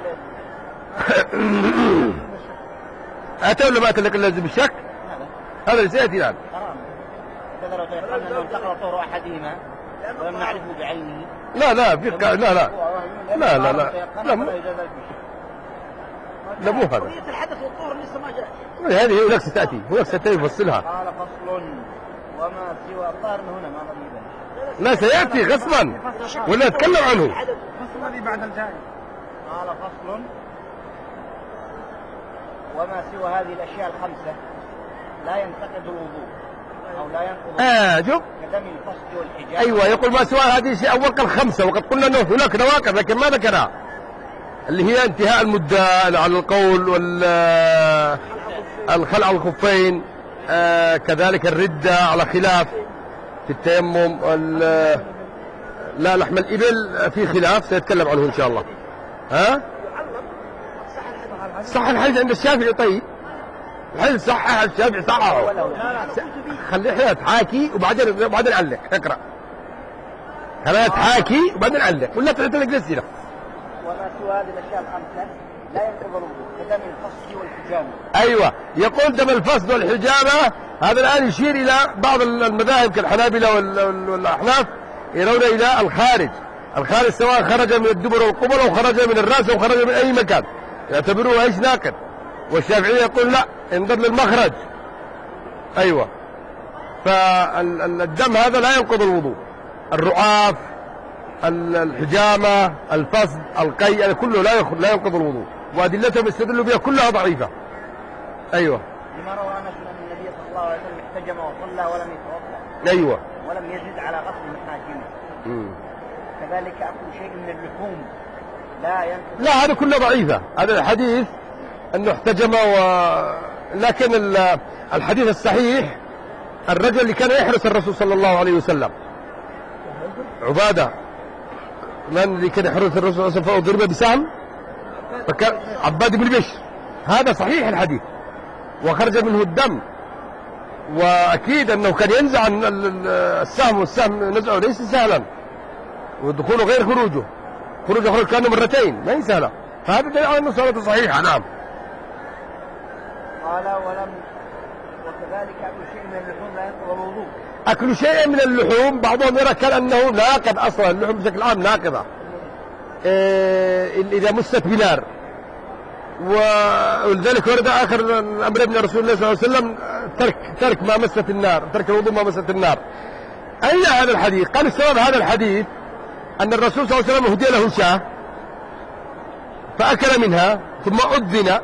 أتى ولا ما أتى لك إلا بالشك؟ هذا هذا اللي سيأتي الآن. حرام. كذا لو تيقنا أنه انتقل طهر أحدهما ولم نعرفه بعينه. لا لا في لا لا لا لا لا لا لا مو- فلا يزال ذلك بالشك. لا مو هذا. قضية الحدث والطهر لسه ما جاء. هذه هناك ستأتي هناك ستأتي يفصلها. قال فصل وما سوى الطهر هنا ما ضمن. لا سيأتي غصبا ولا نتكلم عنه. الفصل الذي بعد الجاي. قال فصل وما سوى هذه الأشياء الخمسة لا ينتقد الوضوء أو لا ينقض آه شوف كدم الفصل والحجاب. أيوة يقول ما سوى هذه الشيء أول قال خمسة، وقد قلنا أنه هناك نواقض لكن ما ذكرها، اللي هي انتهاء المدة على القول وال الخلع الخفين، آه كذلك الردة على خلاف في التيمم، لا لحم الإبل في خلاف سيتكلم عنه إن شاء الله. ها صح الحديث عند الشافعي. طيب الحديث صحح الشافعي صححه. خليها تحاكي وبعدين وبعدين علق اقرأ. خليها تحاكي وبعدين علق ولا تعتلق للسيرة. وما سوى هذه الأشياء الخمسة لا ينقض الوضوء كدم الفصل والحجامة. أيوة يقول دم الفصل والحجامة. هذا الآن يشير إلى بعض المذاهب كالحنابلة والأحناف يرون إلى الخارج. الخارج سواء خرج من الدبر والقبل أو خرج من الرأس أو خرج من أي مكان يعتبروه ايش ناقض. والشافعي يقول لا انظر للمخرج. أيوة فالدم هذا لا ينقض الوضوء. الرعاف الحجامة الفصل القيء كله لا لا ينقض الوضوء، وأدلتهم يستدلوا بها كلها ضعيفة. أيوة لما روى أنس أن النبي صلى الله عليه وسلم احتجم وصلى ولم يتوضأ. أيوة ولم يزد على غسل المحاجم. كذلك أكل شيء من اللحوم لا ينقض. لا هذا كله ضعيفة. هذا الحديث أنه احتجم و... لكن الحديث الصحيح الرجل اللي كان يحرس الرسول صلى الله عليه وسلم عبادة، من اللي كان يحرس الرسول صلى الله عليه وسلم فأضرب بسهم فكان عباد بن بشر. هذا صحيح الحديث وخرج منه الدم، وأكيد أنه كان ينزع السهم والسهم نزعه ليس سهلا، ودخوله غير خروجه، خروجه خروج كان مرتين ما هي سهلة. فهذا دليل على أنه صلاته صحيحة. نعم. قال ولم وكذلك أكل شيء من اللحوم لا ينقض الوضوء. أكل شيء من اللحوم بعضهم يرى كأنه ناقض أصلا، اللحوم بشكل عام ناقضة إيه إذا مست بنار، ولذلك ورد آخر الأمر من رسول الله صلى الله عليه وسلم ترك ترك ما مست النار، ترك الوضوء ما مست النار. أين هذا الحديث؟ قال السبب هذا الحديث أن الرسول صلى الله عليه وسلم هدي له شاة فأكل منها ثم أذن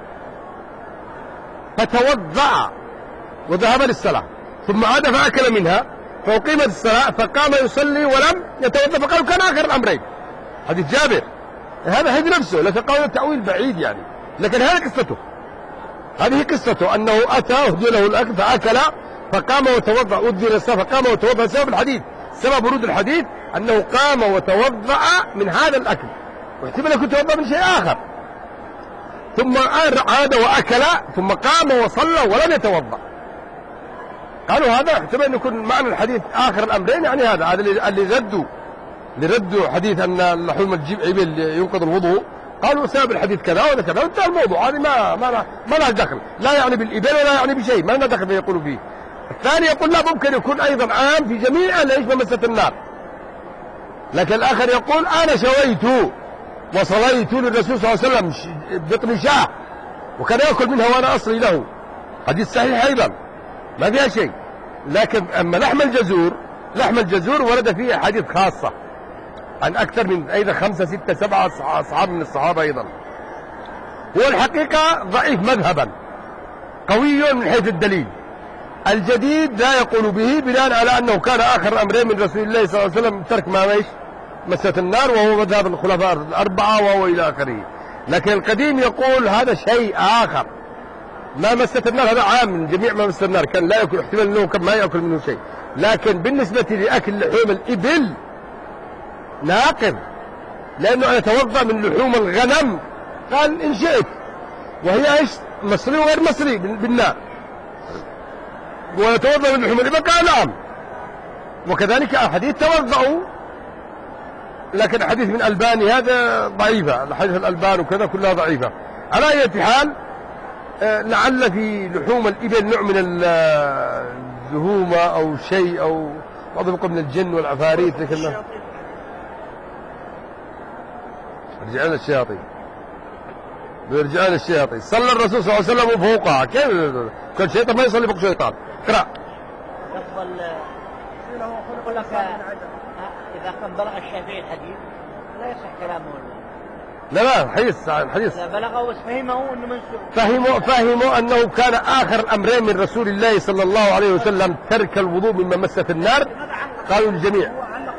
فتوضأ وذهب للصلاة، ثم عاد فأكل منها فأقيمت الصلاة فقام يصلي ولم يتوضأ، فقالوا كان آخر الأمرين. حديث جابر هذا حديث نفسه، لكن قالوا التأويل بعيد يعني، لكن هذه قصته، هذه قصته أنه أتى أهدي له الأكل فأكل فقام وتوضأ، أذن الصلاة فقام وتوضأ. سبب الحديث سبب ورود الحديث أنه قام وتوضأ من هذا الأكل، واحتمل يكون توضأ من شيء آخر، ثم عاد وأكل ثم قام وصلى ولم يتوضأ. قالوا هذا احتمل أن يكون معنى الحديث آخر الأمرين، يعني هذا هذا اللي ردوا اللي ردوا حديث أن لحوم الإبل ينقض الوضوء، قالوا سبب الحديث كذا ولا كذا، وانتهى الموضوع. هذه ما ما ما لها دخل، لا يعني بالإبل ولا يعني بشيء، ما لنا دخل فيه يقولوا فيه. الثاني يقول لا ممكن يكون أيضا عام في جميع اللي يشبه مسة النار، لكن الآخر يقول أنا شويت وصليت للرسول صلى الله عليه وسلم بطن شاه وكان يأكل منها وأنا أصلي له، حديث صحيح أيضا ما فيها شيء. لكن أما لحم الجزور، لحم الجزور ورد فيه حديث خاصة عن أكثر من أيضا خمسة ستة سبعة أصحاب من الصحابة أيضا. هو الحقيقة ضعيف مذهبا قوي من حيث الدليل، الجديد لا يقول به بناء على أنه كان آخر أمرين من رسول الله صلى الله عليه وسلم ترك ما ميش مسة النار، وهو مذهب الخلفاء الأربعة وهو إلى آخره. لكن القديم يقول هذا شيء آخر، ما مست النار هذا عام من جميع ما مست النار، كان لا يأكل، احتمال أنه كان ما يأكل منه شيء، لكن بالنسبة لأكل لحوم الإبل ناقض، لأنه أنا أتوضأ من لحوم الغنم قال إن شئت، وهي إيش مصري وغير مصري بالنار، ويتوضأ من لحوم الإبل قال نعم. وكذلك أحاديث توضأوا، لكن حديث من ألباني هذا ضعيفة، الحديث الألبان وكذا كلها ضعيفة. على أي حال لعل في لحوم الإبل نوع من الزهومة أو شيء، أو بعضهم من الجن والعفاريت، لكن رجعنا الشياطين بيرجعنا الشياطين. صلى الرسول صلى الله عليه وسلم فوقها، كيف كان شيطان ما يصلي فوق شيطان؟ اقرأ. يفضل يقول لك إذا كان بلغ الشافعي الحديث لا يصح كلامه. لا لا الحديث الحديث إذا بلغه وفهمه أنه منسوخ. فهموا فهموا أنه كان آخر الأمرين من رسول الله صلى الله عليه وسلم ترك الوضوء مما مست النار، قالوا للجميع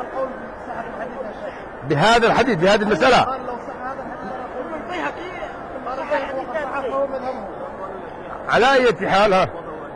بهذا الحديث بهذه المسألة. على أي حال ها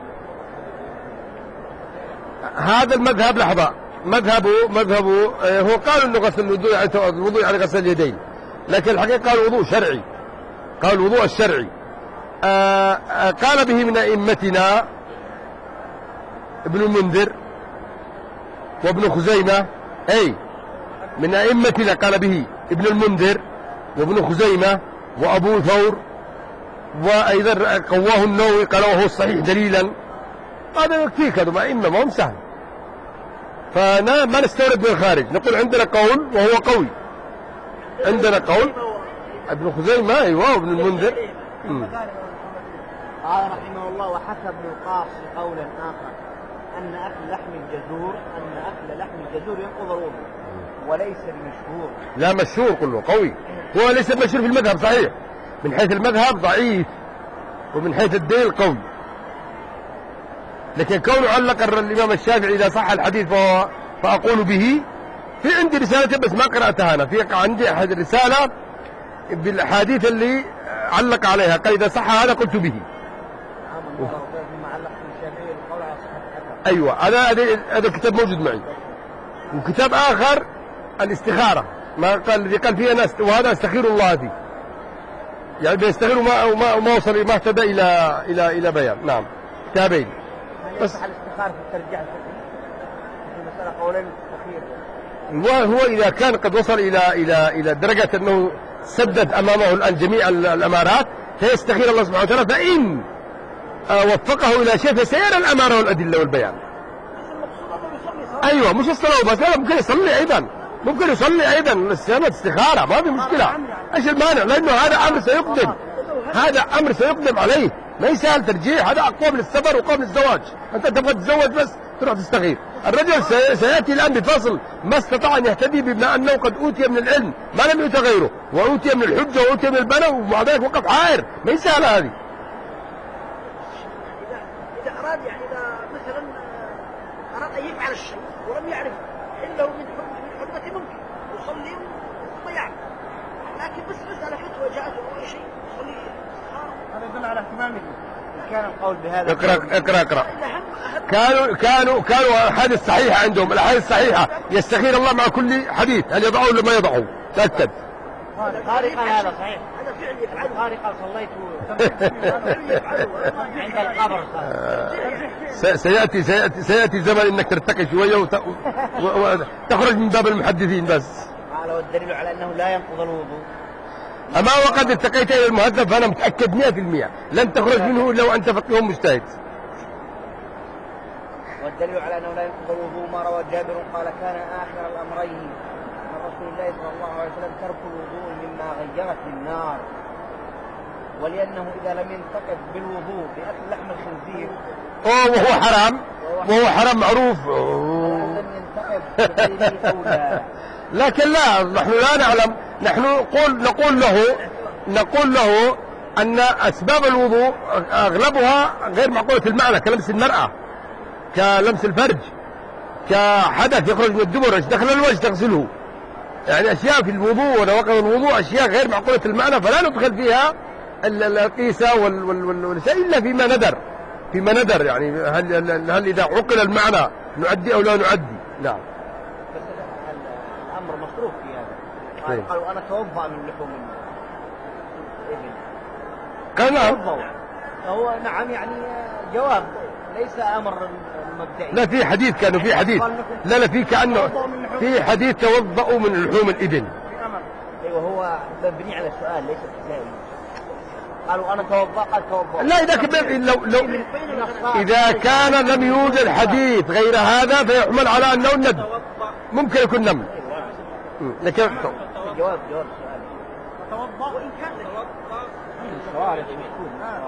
هذا المذهب لحظة مذهبه مذهبه هو قالوا انه غسل الوضوء يعني الوضوء يعني غسل اليدين، لكن الحقيقة قال الوضوء شرعي، قال الوضوء الشرعي. آآ آآ قال به من أئمتنا ابن المنذر وابن خزيمة، أي من أئمتنا قال به ابن المنذر وابن خزيمة وأبو ثور، وأيضا قواه النووي قال وهو الصحيح دليلا. هذا يكفيك، هذا أئمة ما هم سهل، فما ما نستورد من الخارج، نقول عندنا قول وهو قوي، عندنا قول ابن خزيمة أيوه ابن المنذر. قال رحمه الله وحكى ابن القاص قولا آخر أن أكل لحم الجزور أن أكل لحم الجزور ينقض الوضوء وليس بمشهور. لا مشهور كله قوي، هو ليس مشهور في المذهب صحيح، من حيث المذهب ضعيف ومن حيث الدليل قوي، لكن كونه علق الإمام الشافعي إذا صح الحديث فهو فأقول به. في عندي رسالة بس ما قرأتها أنا، في عندي أحد رسالة بالأحاديث اللي علق عليها قال إذا صح هذا قلت به. أيوة هذا هذا الكتاب موجود معي، وكتاب آخر الاستخارة ما قال الذي قال فيها ناس، وهذا استخير الله فيه، يعني بيستخير وما وما وما وصل ما اهتدى إلى إلى إلى بيان. نعم كتابين بس الاستخارة في الترجيح الفقهي في مسألة قولين وهو هو إذا كان قد وصل إلى إلى إلى درجة أنه سدد أمامه الآن جميع الأمارات فيستخير الله سبحانه وتعالى، فإن وفقه إلى شيء فسيرى الأمارة والأدلة والبيان. أيوة مش الصلاة بس، لا ممكن يصلي أيضا، ممكن يصلي أيضا الصيانة استخارة ما في مشكلة. إيش المانع؟ لأنه هذا أمر سيقدم، هذا أمر سيقدم عليه، ما يسهل ترجيح، هذا أقوى من السفر وأقوى من الزواج. أنت تبغى تتزوج بس تروح تستخير. الرجل سيأتي الآن بفصل ما استطاع أن يهتدي بما أنه قد أوتي من العلم ما لم يؤت غيره، وأوتي من الحجة وأوتي من البلاء، ومع ذلك وقف حائر، ما يسهل هذه. إذا أراد يعني إذا مثلا أراد أن يفعل الشيء ولم يعرف إلا من حرمة ممكن يصلي ثم يعرف، لكن بس مسألة فتوى جاءته أو أي شيء يصلي. هذا يدل على اهتمامه. كان القول بهذا اقرأ اقرأ اقرأ كانوا كانوا كانوا الأحاديث صحيحة عندهم، الأحاديث صحيحة يستخير الله مع كل حديث هل يضعه ولا ما يضعه. تأكد. خارقا هذا صحيح، هذا فعل يفعله. خارقا صليت عند القبر. سيأتي سيأتي سيأتي زمن إنك ترتقي شوية وتخرج من باب المحدثين بس. قال والدليل على أنه لا ينقض الوضوء. أما وقد اتقيت إلى المهذب فأنا متأكد مئة في المئة لن تخرج منه إلا وأنت فقيه مجتهد. والدليل على أنه لا ينقض الوضوء ما روى جابر قال كان آخر الأمرين من رسول الله صلى الله عليه وسلم ترك الوضوء مما غيرت النار، ولأنه إذا لم ينتقض بالوضوء بأكل لحم الخنزير أوه وهو حرام، وهو حرام معروف، لم ينتقض بغيره أولى. لكن لا نحن لا نعلم، نحن نقول نقول له نقول له أن أسباب الوضوء أغلبها غير معقولة المعنى، كلمس المرأة، كلمس الفرج، كحدث يخرج من الدبر، دخل الوجه تغسله، يعني أشياء في الوضوء ونواقض الوضوء أشياء غير معقولة المعنى فلا ندخل فيها ال- ال- القيسة وال- وال- وال- والشيء إلا فيما ندر، فيما ندر يعني هل, هل, هل إذا عقل المعنى نؤدي أو لا نؤدي. نعم. بس ال- الأمر مصروف في هذا. طيب. قال- قالوا أنا أتوضأ من لحوم الإبل. قال نعم. توضأوا. فهو نعم يعني جواب ليس أمر مبدئي. لا في حديث، كانوا في حديث، لا لا في كأنه في حديث توضأوا من لحوم الإبل. أيوه هو مبني على السؤال ليس ابتدائي. قالوا أنا توضأ، قال توضأ. لا إذا كان لو لو إذا كان لم يوجد حديث غير هذا فيحمل على أنه الندب، ممكن يكون نمل. لكن جواب جواب السؤال. توضأ وإن كان السؤال مشكور.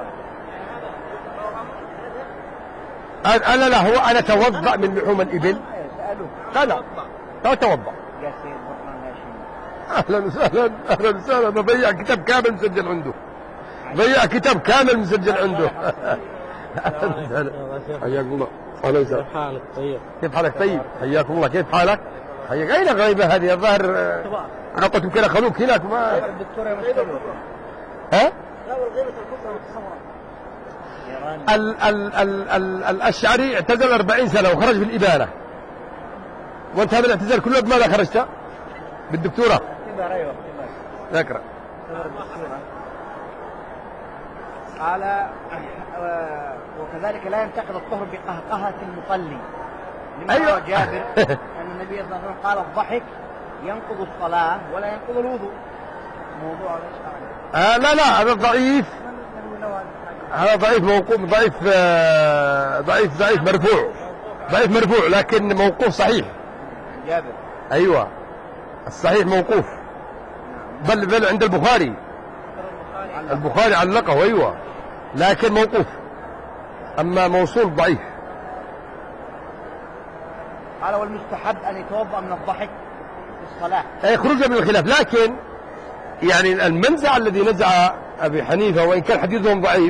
أنا لا هو أنا توضأ من لحوم الإبل. قال لا توضأ. يا سيد الرحمن هاشم. أهلا وسهلا أهلا وسهلا. بضيع كتاب كامل مسجل عنده، ضيع كتاب كامل مسجل عنده. أهلا وسهلا حياكم الله. أهلا وسهلا. كيف حالك؟ طيب. كيف حالك؟ طيب حياكم الله. كيف حالك؟ حياك. أين غيبة هذه الظاهر؟ أنا قلت يمكن أخذوك هناك ما الدكتور يا مستمع. ها؟ لا والغيبة الكبرى والتصور. ال ال ال ال الأشعري اعتزل أربعين سنة وخرج في الإبانة، وأنت هذا الاعتزال كله بماذا خرجت؟ بالدكتورة؟ كبر أيوه كبر. اقرأ. قال آه، وكذلك لا ينتقد الطهر بقهقهة المصلي. لما أيوة. روى جابر أن النبي صلى الله عليه وسلم قال الضحك ينقض الصلاة ولا ينقض الوضوء. موضوع ليش آه لا لا هذا ضعيف، هذا ضعيف موقوف، ضعيف آه ضعيف ضعيف مرفوع، ضعيف مرفوع لكن موقوف صحيح. جابر. أيوة الصحيح موقوف، بل بل عند البخاري، البخاري علقه. أيوة لكن موقوف، أما موصول ضعيف. قال والمستحب أن يتوضأ من الضحك في الصلاة. أي خروجا من الخلاف، لكن يعني المنزع الذي نزع أبي حنيفة وإن كان حديثهم ضعيف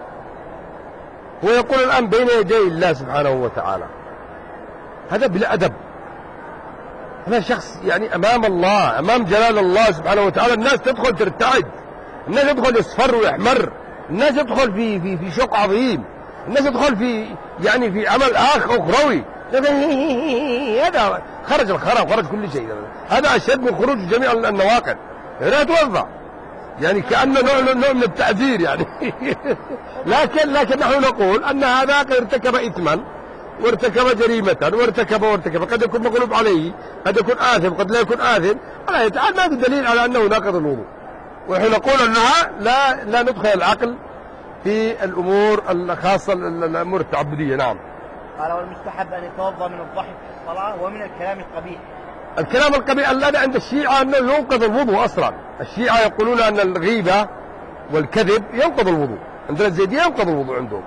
هو يقول الآن بين يدي الله سبحانه وتعالى، هذا بلا أدب. هذا شخص يعني أمام الله، أمام جلال الله سبحانه وتعالى، الناس تدخل ترتعد، الناس تدخل يصفر ويحمر، الناس تدخل في في في شوق عظيم، الناس تدخل في يعني في عمل آخ أخروي. هذا خرج الخراب، خرج كل شيء. هذا أشد من خروج جميع النواقض. لا توضأ يعني كأنه نوع نوع من التعذير يعني. لكن لكن نحن نقول أن هذا ارتكب إثما وارتكب جريمة وارتكب وارتكب، قد يكون مغلوب عليه، قد يكون آثم، قد لا يكون آثم. على أي حال ما في دليل على أنه ناقض الوضوء، ونحن نقول أنها لا لا ندخل العقل في الأمور الخاصة الأمور التعبدية. نعم. قال والمستحب أن يتوضأ من الضحك في الصلاة ومن الكلام القبيح. الكلام القبيح الذي عند الشيعة أنه ينقض الوضوء أصلا. الشيعة يقولون أن الغيبة والكذب ينقض الوضوء، عندنا الزيدية ينقض الوضوء عندهم.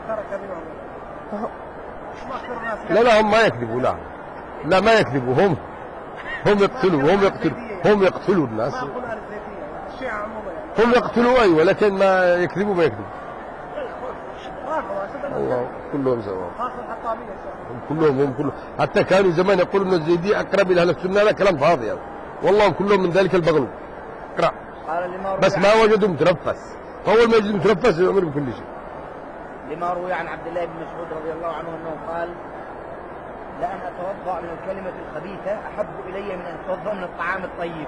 لا لا هم ما يكذبوا، لا لا ما يكذبوا، هم هم يقتلوا هم يقتلوا هم يقتلوا الناس، هم يقتلوا أيوة، لكن ما يكذبوا ما يكذبوا. الله كلهم سواء، كلهم هم كلهم، حتى كانوا زمان يقولون ان الزيدية اقرب الى اهل السنه. هذا كلام فاضي يعني. والله كلهم من ذلك البغل. اقرا. بس ما وجدوا متنفس، فاول ما يجد متنفس يؤمر بكل شيء. لما روي عن عبد الله بن مسعود رضي الله عنه انه قال لأن أتوضأ من الكلمة الخبيثة أحب إلي من أن أتوضأ من الطعام الطيب.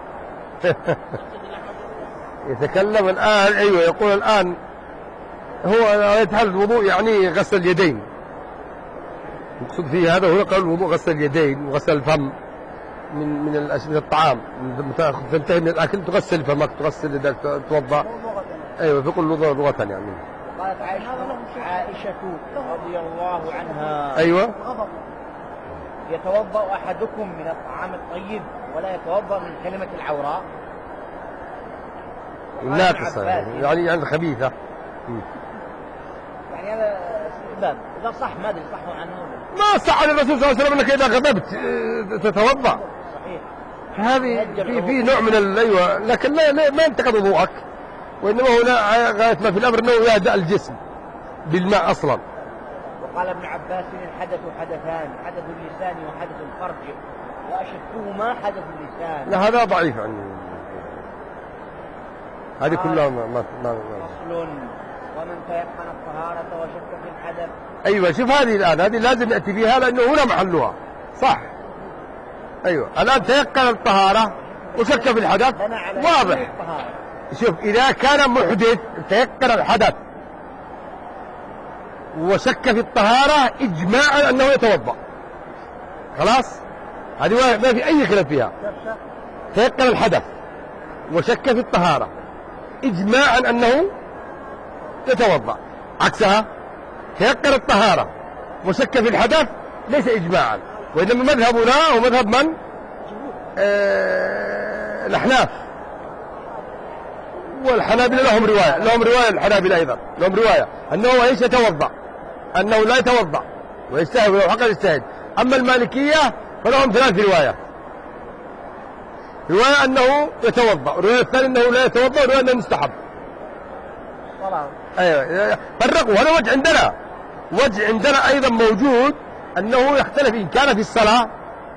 يتكلم الآن أيوة، يقول الآن هو يتحدث الوضوء يعني غسل اليدين، يقصد فيه هذا. هو قال الوضوء غسل اليدين وغسل الفم من من من الطعام، تنتهي من الأكل تغسل فمك، تغسل يدك، تتوضأ. أيوة فيقول الوضوء لغة يعني. قالت عائشة عائشة رضي الله عنها أيوة يتوضأ أحدكم من الطعام الطيب ولا يتوضأ من كلمة العوراء ناقصة يعني يعني الخبيثة. يعني هذا استحباب إذا صح، ما أدري صح عنه ما صح عن الرسول صلى الله عليه وسلم أنك إذا غضبت تتوضأ. صحيح. هذه في في نوع من الأيوة، لكن لا, لا ما ينتقض وضوءك، وإنما هنا غاية ما في الأمر أنه يهدأ الجسم بالماء أصلا. وقال ابن عباس الحدث حدثان، حدث اللسان وحدث الفرج، وأشدهما حدث اللسان. لا هذا ضعيف عنه. هذه كلها ما ما ما فصل. ومن تيقن الطهارة وشك في الحدث. أيوة شوف هذه الآن هذه لازم نأتي بها لأنه هنا محلها صح. أيوة الآن تيقن الطهارة وشك في الحدث واضح. شوف إذا كان محدث تيقن الحدث وشك في الطهارة إجماعا أنه يتوضأ خلاص هذه ما في أي خلاف فيها. تيقن الحدث وشك في الطهارة إجماعا أنه يتوضأ. عكسها تيقن الطهارة وشك في الحدث ليس إجماعا، وإنما مذهبنا ومذهب من؟ آه الأحناف والحنابلة لهم رواية لهم رواية الحنابلة أيضا لهم رواية أنه ايش يتوضأ أنه لا يتوضأ ويجتهد ولو حق يجتهد. أما المالكية فلهم ثلاث روايات، رواية أنه يتوضأ، ورواية الثانية أنه لا يتوضأ، ورواية أنه مستحب. أيوة فرقوا. هذا وجه عندنا وجه عندنا أيضا موجود أنه يختلف إن كان في الصلاة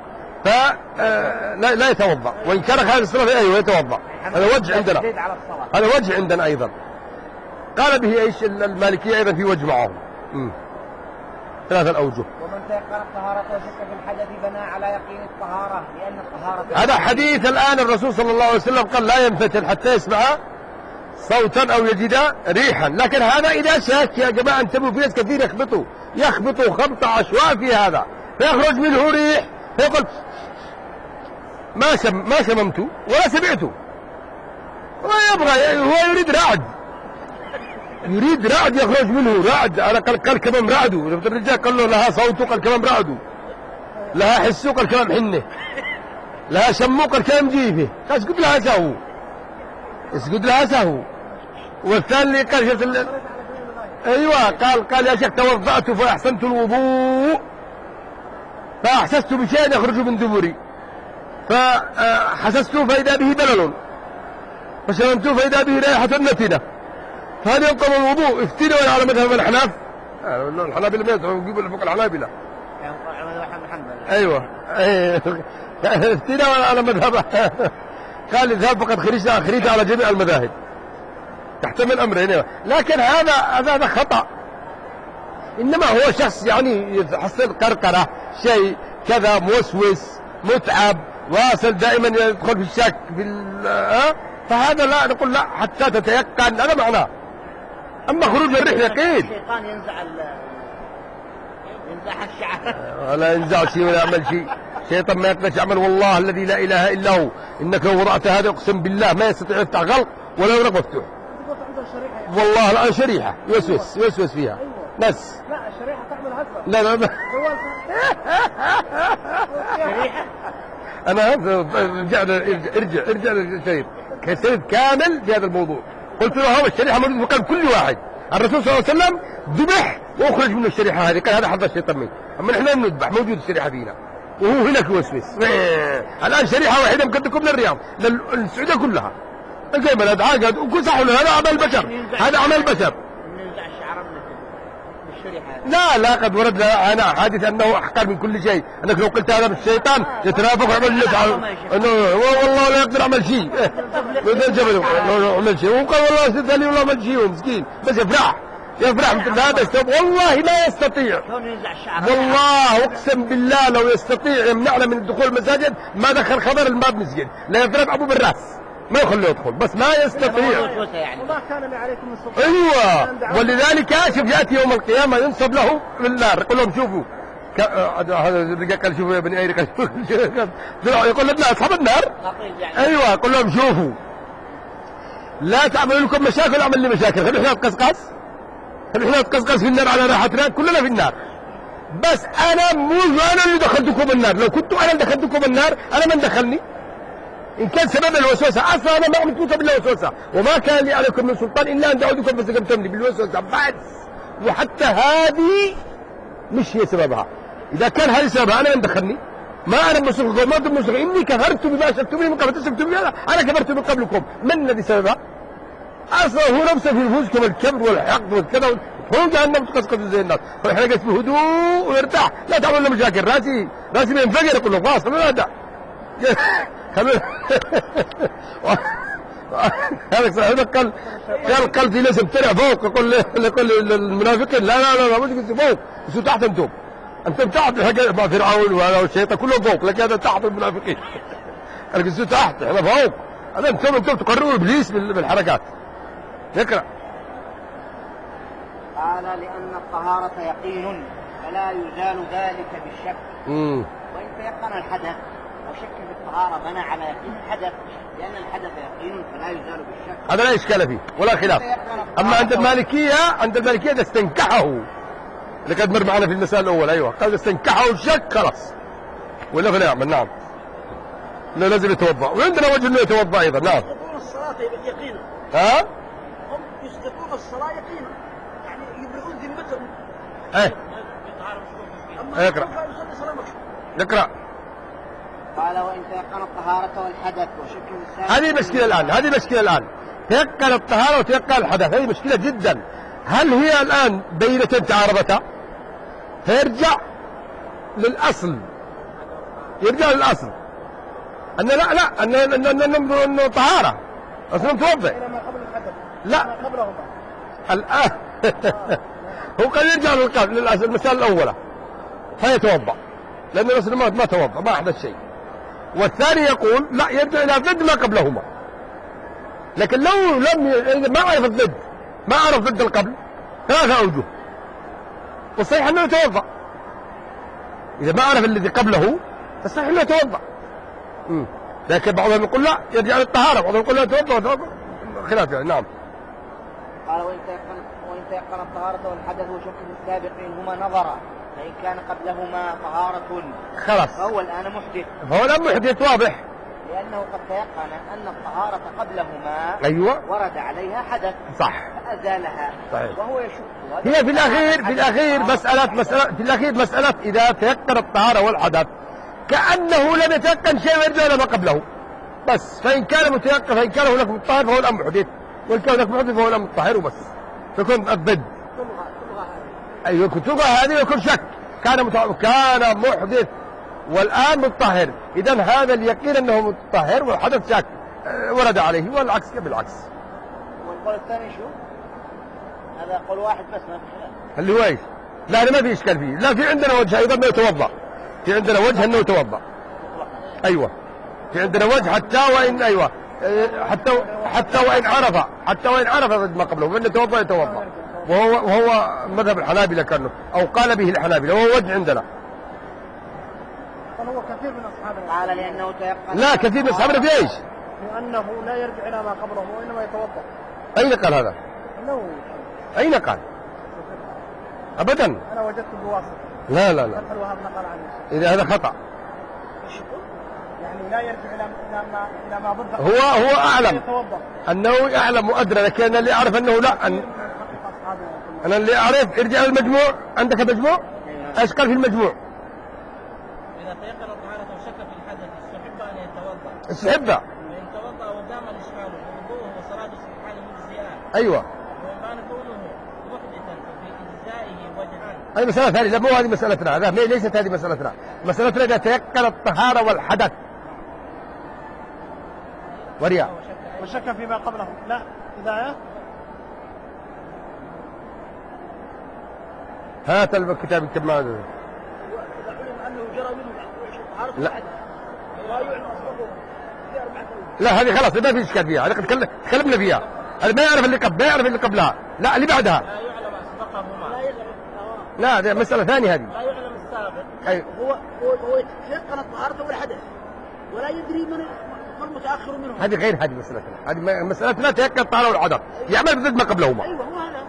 فلا لا يتوضأ، وإن كان خارج الصلاة فأيوة يتوضأ. هذا وجه عندنا هذا وجه عندنا أيضا. قال به ايش المالكية أيضا في وجه معهم ثلاثة الأوجه. ومن تيقن الطهارة وشك في الحدث بنى على يقين الطهارة لأن الطهارة. هذا حديث الآن الرسول صلى الله عليه وسلم قال لا ينفتل حتى يسمع صوتا أو يجد ريحا، لكن هذا إذا شك يا جماعة انتبهوا، في ناس كثير يخبطوا يخبطوا خبط عشواء في هذا فيخرج منه ريح فيقول ما شم ما شممت ولا سمعت، ويبغى هو يريد رعد يريد رعد يخرج منه رعد. أنا قال قال كمان رعده. الرجال قال له لها صوت قال كمان رعده، لها حس قال كمان حنه، لها شم قال كمان جيفه. اسجد لها سهو اسجد لها سهو. والثاني قال شفت ال... ايوه قال قال يا شيخ توضأت فاحسنت الوضوء فاحسست بشيء يخرج من دبري فحسست فاذا به بلل فشممت فاذا به رائحة نتنة فهذا ينقض الوضوء. افتنوا على مذهب الحناف. الحنابلة ما يدعوا يجيبوا فوق الحنابلة. ايوه افتنوا على مذهب قال اذهب فقد خرجت خرجت على جميع المذاهب تحتمل امرين. لكن هذا هذا خطأ. انما هو شخص يعني يحصل قرقرة شيء كذا موسوس متعب واصل دائما يدخل في الشك في ها فهذا لا نقول لا حتى تتيقن هذا معناه. أما خروج الريح يقين. الشيطان ينزع ينزع الشعر ولا ينزع شيء ولا يعمل شيء. الشيطان ما يقدر يعمل والله الذي لا إله إلا هو إنك لو وضعت هذا أقسم بالله ما يستطيع يفتح غلق ولا يغلق مفتوح. والله الآن شريحة يوسوس يوسوس فيها بس. لا الشريحة تعمل هكذا. لا لا لا شريحة. أنا ارجع ارجع ارجع للشريط كشريط كامل في هذا الموضوع. قلت له هو الشريحة موجودة في مكان كل واحد. الرسول صلى الله عليه وسلم ذبح وأخرج منه الشريحة هذه قال هذا حظ الشيطان منه. أما نحن نذبح موجود الشريحة فينا وهو هناك يوسوس. الآن شريحة واحدة مكدكم للرياض للسعودية كلها الجيم الأدعاء وكل صح هذا عمل بشر هذا عمل بشر. لا لا قد ورد أنا حادث أنه أحقر من كل شيء. أنك لو قلت هذا بالشيطان يترافق ويعمل يفعل أنه والله لا يقدر عمل شيء جبل عمل شيء وقال والله استدلي والله عمل شيء مسكين بس يفرح يفرح مثل هذا يستطيع والله لا يستطيع والله أقسم بالله لو يستطيع يمنعنا من دخول المساجد ما دخل خبر الباب مسجد لا يضرب أبو بالراس ما يخليه يدخل بس ما يستطيع. وما كان عليكم من سلطان. ايوه ولذلك شوف ياتي يوم القيامه ينصب له في النار يقول لهم شوفوا هذا الرجال قال شوفوا يا بني ايري يقول لنا اصحاب النار ايوه يقول لهم شوفوا لا تعملوا لكم مشاكل اعمل لي مشاكل خلينا احنا نتقصقص خلينا احنا نتقصقص في النار على راحتنا كلنا في النار بس انا مو انا اللي دخلتكم النار. لو كنت انا اللي دخلتكم النار انا من دخلني إن كان سبب الوسوسة أصلا أنا ما عملتكم بالوسوسة وما كان لي عليكم من سلطان إلا أن دعوتكم فاستجبتم لي بالوسوسة بس. وحتى هذه مش هي سببها. إذا كان هذه سببها أنا من دخلني ما أنا مسلم ما أنتم مسلم إني كفرت بما أشركتموني من قبل تشركتم بي أنا كفرت من قبلكم. من الذي سببها؟ أصلا هو نفسه في نفوسكم الكبر والحقد والكذا هو جهنم تقصقصوا زي الناس. فإحنا قلت بهدوء ويرتاح لا تعملوا لنا مشاكل راسي راسي بينفجر يقول له خلاص خلونا هذا هذا صحيح. هذا قال قال قال في ناس بترع فوق، يقول لكل المنافقين لا لا لا لا مش فوق، بس تحت انتم انتم تحت الحاجة مع فرعون وهذا والشيطان كلهم فوق، لكن هذا تحت المنافقين. قال قصوا تحت احنا فوق، هذا انتم انتم تقرروا ابليس بالحركات. اقرا. قال لأن الطهارة يقين فلا يزال ذلك بالشك. امم وإن تيقن الحدث وشك في الطهارة بنى على يقين الحدث، لأن الحدث يقين فلا يزال بالشك. هذا لا إشكال فيه ولا خلاف. أما عند المالكية عند المالكية إذا استنكحه اللي قد مر معنا في المسألة الأولى. أيوه قال استنكحه الشك خلاص ولا فلا يعمل. نعم لا لازم يتوضأ، وعندنا وجه انه يتوضأ ايضا. نعم. يسقطون الصلاة يقينا. ها؟ هم يسقطون الصلاة يقينا، يعني يبرئون ذمتهم. ايه. اما اقرأ. يصلي صلاة مكشوفة. اقرأ. قال وإن تيقن الطهارة والحدث وشك في السابق. هذه مشكلة الآن، هذه مشكلة الآن. تيقن الطهارة وتيقن الحدث، هذه مشكلة جدا. هل هي الآن بينتين تعارضتا؟ فيرجع للأصل. يرجع للأصل. أن لا لا أن أن أن أن طهارة أصلا متوضئ. ما قبل الحدث. لا. ما قبلهما. الآن هو قد يرجع للأصل المسألة الأولى فيتوضأ، لأن الرسول ما ما توضأ ما أحدث شيء. والثاني يقول لا يرجع إلى ضد ما قبلهما. لكن لو لم ي... ما عرف الضد، ما عرف ضد القبل، ثلاثة أوجه. والصحيح أنه يتوضأ. إذا ما عرف الذي قبله فالصحيح أنه يتوضأ. امم لكن بعضهم يقول لا يرجع للطهارة، بعضهم يقول لا يتوضأ خلاف يعني. نعم. قال وإن تيقن وإن تيقن الطهارة والحدث وشك في السابق هما نظرا، فإن كان قبلهما طهارة خلاص فهو الآن محدث. فهو الآن محدث واضح. لأنه قد تيقن أن الطهارة قبلهما أيوة ورد عليها حدث صح فأزالها. صحيح. وهو يشك. هي في الأخير في الأخير مسألة مسألة في الأخير مسألة إذا تيقن الطهارة والحدث كأنه لم يتيقن شيء ويرجع إلى ما قبله بس. فإن كان متيقن فإن كان هناك مطهر فهو الآن محدث، وإن كان هناك محدث فهو الآن مطهر وبس. فيكون الضد. أيوة كتبها هذه يكون شك. كان متع... كان محدث والآن مطهر، إذا هذا اليقين أنه مطهر والحدث شك ورد عليه، والعكس بالعكس. والقول الثاني شو؟ هذا قول واحد بس ما في خلاف. اللي هو ايش؟ لا هذا ما في إشكال فيه. لا في عندنا وجه أيضا أنه يتوضأ. في عندنا وجه أنه يتوضأ. أيوة في عندنا وجه حتى وإن أيوة حتى حتى وإن عرف حتى وإن عرف ضد ما قبله فإن يتوضأ يتوضأ. وهو وهو مذهب الحنابلة كانه أو قال به الحنابلة، وهو وجه عندنا. هو كثير من أصحابنا قال لأنه تيقن. لا كثير من أصحابنا في إيش؟ لأنه لا يرجع إلى ما قبله وإنما يتوضأ. أين قال هذا؟ أنه أين قال؟ أبدا. أنا وجدت بواسطة. لا لا لا. الوهاب نقل عنه. إذا هذا خطأ. يعني لا يرجع إلى إلى ما إلى ما ضد. هو هو أعلم يتوضأ. أنه يعلم وأدرى، لكن أنا اللي أعرف أنه لا أن أنا اللي أعرف. ارجع المجموع. عندك مجموع؟ إيش قال في المجموع؟ إذا تيقن الطهارة وشك في الحدث استحب أن يتوضأ. استحب. فإن توضأ ودام الإشكال ووضوءه وصلاة سبحان مجزئان. أيوة. وإن كان كونه محدثا ففي إجزائه وجهان. هذه مسألة ثانية. لا مو هذه مسألتنا، هذا ليست هذه مسألتنا. مسألتنا إذا تيقن الطهارة والحدث. وريا. وشك فيما قبله. لا إذا هات الكتاب يكتب معه. إذا علم أنه جرى منه طهارة لا. الحدث لا يعلم أسبابه في أربعة أوجه. لا هذه خلاص ما في إشكال فيها، هذه قد تكلمنا فيها. هذا ما يعرف اللي قبل، ما يعرف اللي قبلها، لا اللي بعدها. لا يعلم أسبقهما. لا يعلم. لا هذه مسألة ثانية هذه. لا يعلم السابق. أيوة. هو هو هو يتيقن الطهارة والحدث ولا يدري من من المتأخر منهم. هذه غير هذه مسألتنا. هذه مسألتنا تيقن الطهارة والحدث، يعمل بضد ما قبلهما. أيوة هو هذا.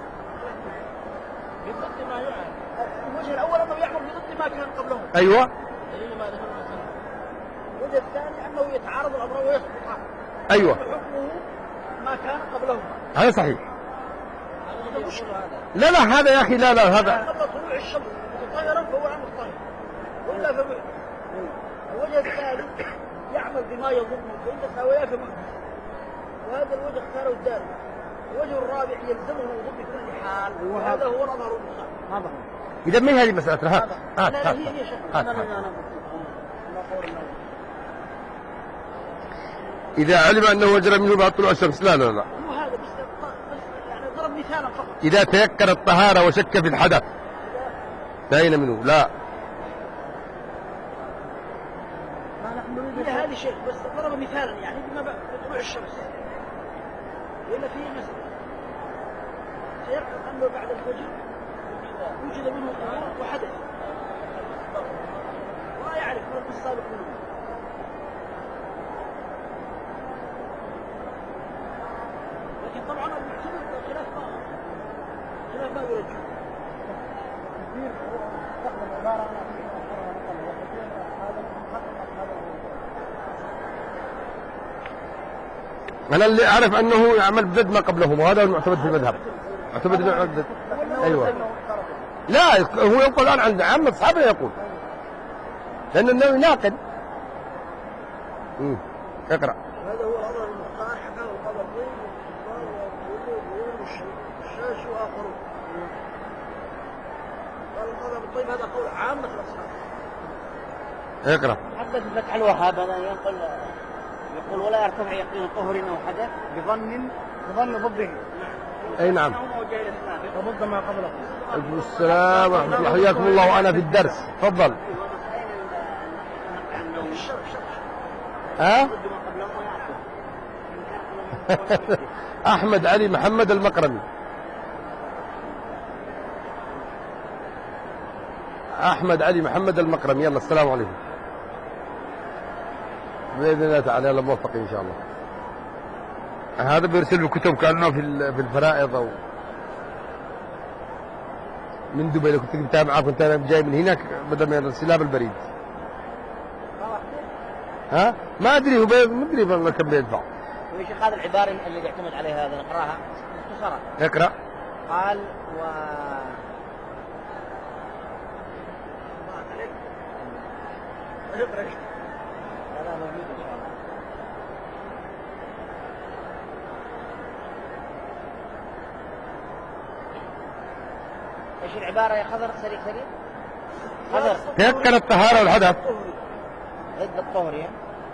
بضد ما يعلم. الوجه الأول أنه يعمل بضد ما كان قبله. أيوة. دليل ما ذكرنا سنة. الوجه الثاني أنه يتعارض الأمر ويسقطان. أيوة. حكمه ما كان قبله. هذا صحيح. هذا يقول هذا. لا لا هذا يا أخي لا لا هذا. قبل طلوع الشمس متطهرا فهو عن الطهر وإلا فمحدث. الوجه الثالث يعمل بما يظن فإن ساوياه فمحدث، وهذا الوجه اختاره الداري. الوجه الرابع يلزمه الوضوء بكل حال، وهذا هو الأظهر والمصاب. هذا هو. إذا ما هي هذه مسألتنا. هات هات لا لا هات هي هي شيخ. هات. أنا أنا إذا علم أنه وجر منه بعد طلوع الشمس. لا لا لا، مو هذا بس بس يعني ضرب مثالا فقط. إذا تيقن الطهارة وشك في الحدث باين منه. لا هي هذه شيء بس ضرب مثالا يعني بما بعد طلوع الشمس. وإلا في مثلا تيقن أنه بعد الفجر وجد منه طهارة وحدث ولا يعرف من السابق منه. لكن طبعا المعتمد خلاف ما خلاف ما يرجع. أنا اللي أعرف أنه يعمل بزد ما قبلهم، وهذا المعتمد في المذهب. معتمد أنه يعمل بزد. أيوة. لا هو يقول الآن عند عامة أصحابه يقول، لأن النووي ناقد. امم اقرأ. هذا هو الأمر المختار حكاه القبضين والوضوء والشاش وآخرون. قال القضاء بالطيب هذا قول عامة الأصحاب. اقرأ. حتى في فتح الوهاب هذا ينقل يقول ولا يرتفع يقين طهر أو حدث بظن بظن ضده. أي نعم. وضد ما قبله. عليكم السلام ورحمة الله، حياكم الله وأنا في الدرس. تفضل. ها؟ أحمد علي محمد المقرمي. أحمد علي محمد المقرمي. يلا السلام عليكم. بإذن الله تعالى يلا موفق إن شاء الله. هذا بيرسل له كتب كأنه في في الفرائض أو من دبي. لو كنت جبتها معاه كنت أنا جاي من هناك بدل ما يرسلها بالبريد. ها؟ ما أدري هو ما أدري والله كم بيدفع. يا شيخ هذا العبارة اللي يعتمد عليها هذا نقراها مختصرة. اقرأ. قال و هذا موجود إن شاء الله. ايش العبارة يا خضر؟ سريع سريع. خضر. تيقن الطهارة والحدث. عدة الطهر يعني.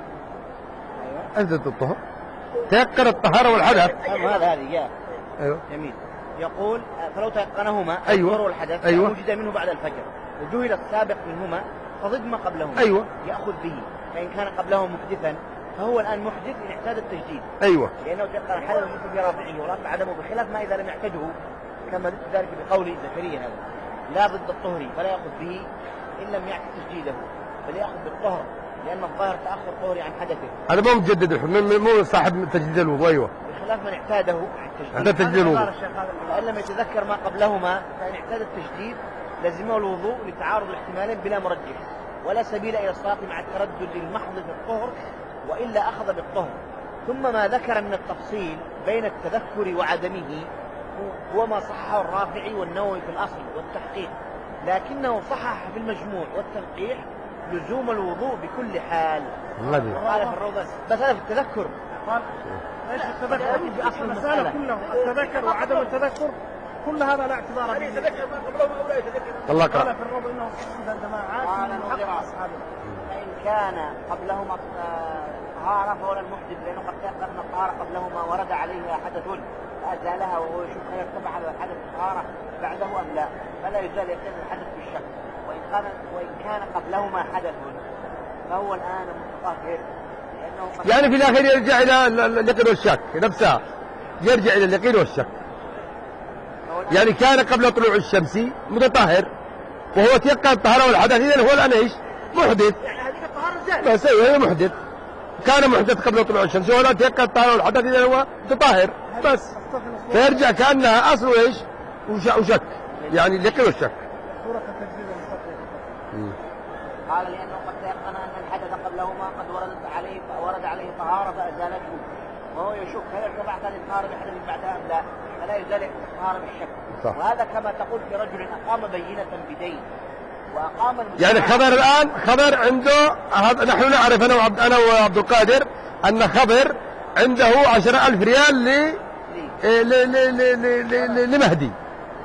أيوة. عدة الطهر. تيقن الطهارة والحدث. هذا هذه جاء. أيوة. جميل. يقول فلو تيقنهما أيوة. الطهر والحدث أيوة. وجد منه بعد الفجر وجهل السابق منهما فضد ما قبلهما. أيوة. يأخذ به، فإن كان قبله محدثا فهو الآن محدث إن اعتاد التجديد. أيوة. لأنه تيقن الحدث مثل برافعه ورفع عدمه بخلاف ما إذا لم يعتده كما ذلك بقول زكريا هذا لا ضد الطهر فلا يأخذ به إن لم يعتد تجديده بل يأخذ بالطهر لأن الظاهر تأخر طهري عن حدثه. هذا مو مجدد الحكم، مو صاحب تجديد الوضوء. أيوة. بخلاف من اعتاده عن التجديد. هذا تجديد الوضوء. فإن لم يتذكر ما قبلهما فإن اعتاد التجديد لزمه الوضوء لتعارض الاحتمالين بلا مرجح ولا سبيل إلى الصلاة مع التردد المحض في الطهر وإلا أخذ بالطهر. ثم ما ذكر من التفصيل بين التذكر وعدمه هو ما صححه الرافعي والنووي في الأصل والتحقيق، لكنه صحح في المجموع والتنقيح لزوم الوضوء بكل حال. قال في الروضة بس هذا في التذكر. قال ايش التذكر في اصل المسألة كله التذكر وعدم التذكر كل هذا لا اعتبار به. يتذكر ما قبله او لا يتذكر. الله قال في الروضة انه عند الجماعات من حق اصحابه. فإن كان قبلهما طهارة فهو المحدث لأنه قد تيقن أن الطهارة قبلهما ورد عليها حدث فأزالها وهو يشوف هل ارتفع هذا الحدث طهارة بعده أم لا فلا يزال يقتضي الحدث بالشك. وإن كان وإن كان قبلهما حدث فهو الآن متطهر لأنه يعني في الأخير يرجع إلى اليقين والشك نفسها، يرجع إلى اليقين والشك. يعني كان قبل طلوع الشمس متطهر وهو تيقن الطهارة والحدث إذن هو الآن إيش؟ محدث. يعني هذه الطهارة زادت. بس أيوه محدث. كان محدث قبل طلوع الشمس وهو الآن تيقن الطهارة والحدث إذن هو متطهر بس. فيرجع كأنها أصل إيش؟ وشك. يعني اليقين والشك. قال لأنه قد تيقن أن الحدث قبلهما قد وردت عليه ورد عليه طهارة فأزالته وهو يشك هل ارتفعت هذه الطهارة بحدث بعدها أم لا فلا يزال الطهارة بالشك. صح. وهذا كما تقول في رجل أقام بينة بدين وأقام يعني خضر الآن خضر عنده نحن نعرف أنا وعبد أنا وعبد القادر أن خضر عنده عشرة ألف ريال ل لمهدي.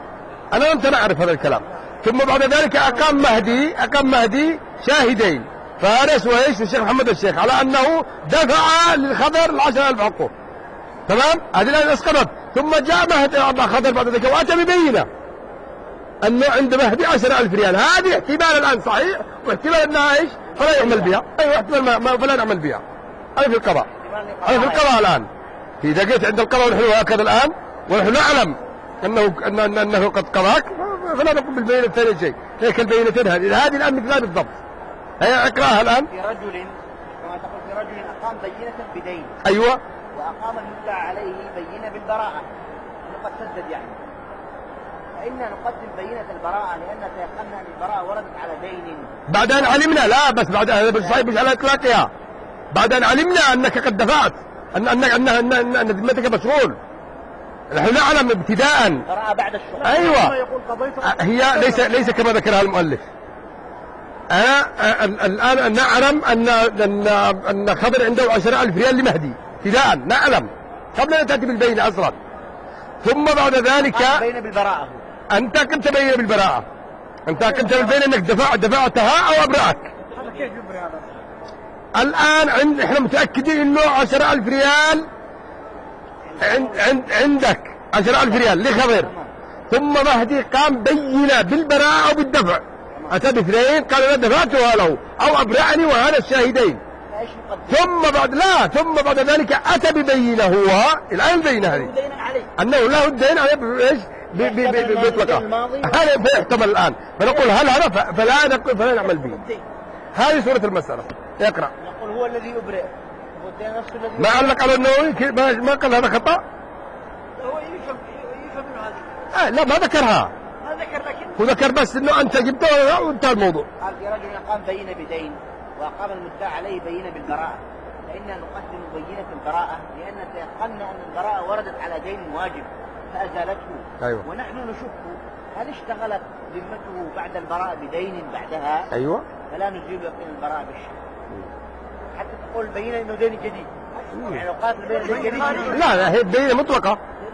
أنا وأنت نعرف هذا الكلام. ثم بعد ذلك أقام مهدي أقام مهدي شاهدين فارس وإيش والشيخ محمد الشيخ على أنه دفع للخضر العشرة ألف حقه. تمام؟ هذه الآن أسقطت. ثم جاء مهدي خضر بعد ذلك وأتى ببينة أنه عند مهدي عشرة ألف ريال. هذه احتمال الآن صحيح واحتمال أنها إيش فلا يعمل بها. أيوة احتمال ما, ما فلا نعمل بها. هذا في القضاء. هذا في القضاء الآن. إذا جيت عند القضاء ونحن هكذا الآن ونحن نعلم أنه أنه, أنه قد قضاك فلا نقوم بالبينة الثانية شيء. هيك البينتين هذه هذه الآن مثلها بالضبط. هي اقراها الآن. في رجل كما تقول في رجل أقام بينة بدين. أيوة. وأقام المدعى عليه بينة بالبراءة. قد سدد يعني. فإنا نقدم بينة البراءة لأن تيقنا أن البراءة وردت على دين. بعد أن علمنا لا بس بعد هذا بالصحيح مش على إطلاقها. بعد أن علمنا أنك قد دفعت أن أن أن أن, أن, أن ذمتك مشغول. نحن نعلم ابتداء. براءة بعد الشغل. أيوة. هي ليس ليس كما ذكرها المؤلف. أنا الآن نعلم أن أن أن خضر عنده عشرة ألف ريال لمهدي ابتداء نعلم قبل أن تأتي بالبينة أصلا. ثم بعد ذلك بين بالبراءة. أنت كنت بين بالبراءة. أنت كنت بالبينة أنك دفعت دفعتها أو أبرأك. الآن عند إحنا متأكدين إنه عشرة ألف ريال عند عند عندك عشرة ألف ريال لخضر. ثم مهدي قام بينة بالبراءة أو بالدفع. أتى باثنين قال أنا دفعتها له أو أبرأني وهذا الشاهدين. ثم بعد لا ثم بعد ذلك أتى ببينة هو الآن البينة هذه أنه له الدين عليه إيش بيطلقه. هذا فيحتمل الآن فنقول هل هذا فلا نقول فلا نعمل به. هذه صورة المسألة. يقرأ. نقول هو الذي يبرئ. هو الدين نفسه الذي ما علق على النووي ما قال هذا خطأ. هو يفهم يفهم منه هذه. آه لا ما ذكرها. ما ذكر لكن. هو ذكر بس إنه أنت جبته وانتهى الموضوع. قال في رجل أقام بينة بدين وأقام المدعى عليه بينة بالبراءة. فإنا نقدم بينة البراءة لأن تيقنا أن البراءة وردت على دين واجب فأزالته. أيوة. ونحن نشك هل اشتغلت ذمته بعد البراءة بدين بعدها. أيوة. فلا نزيل يقين البراءة بالشك. حتى تقول بينة إنه دين جديد. يعني لو قاتل بينة دين جديد. لا لا هي بينة مطلقة.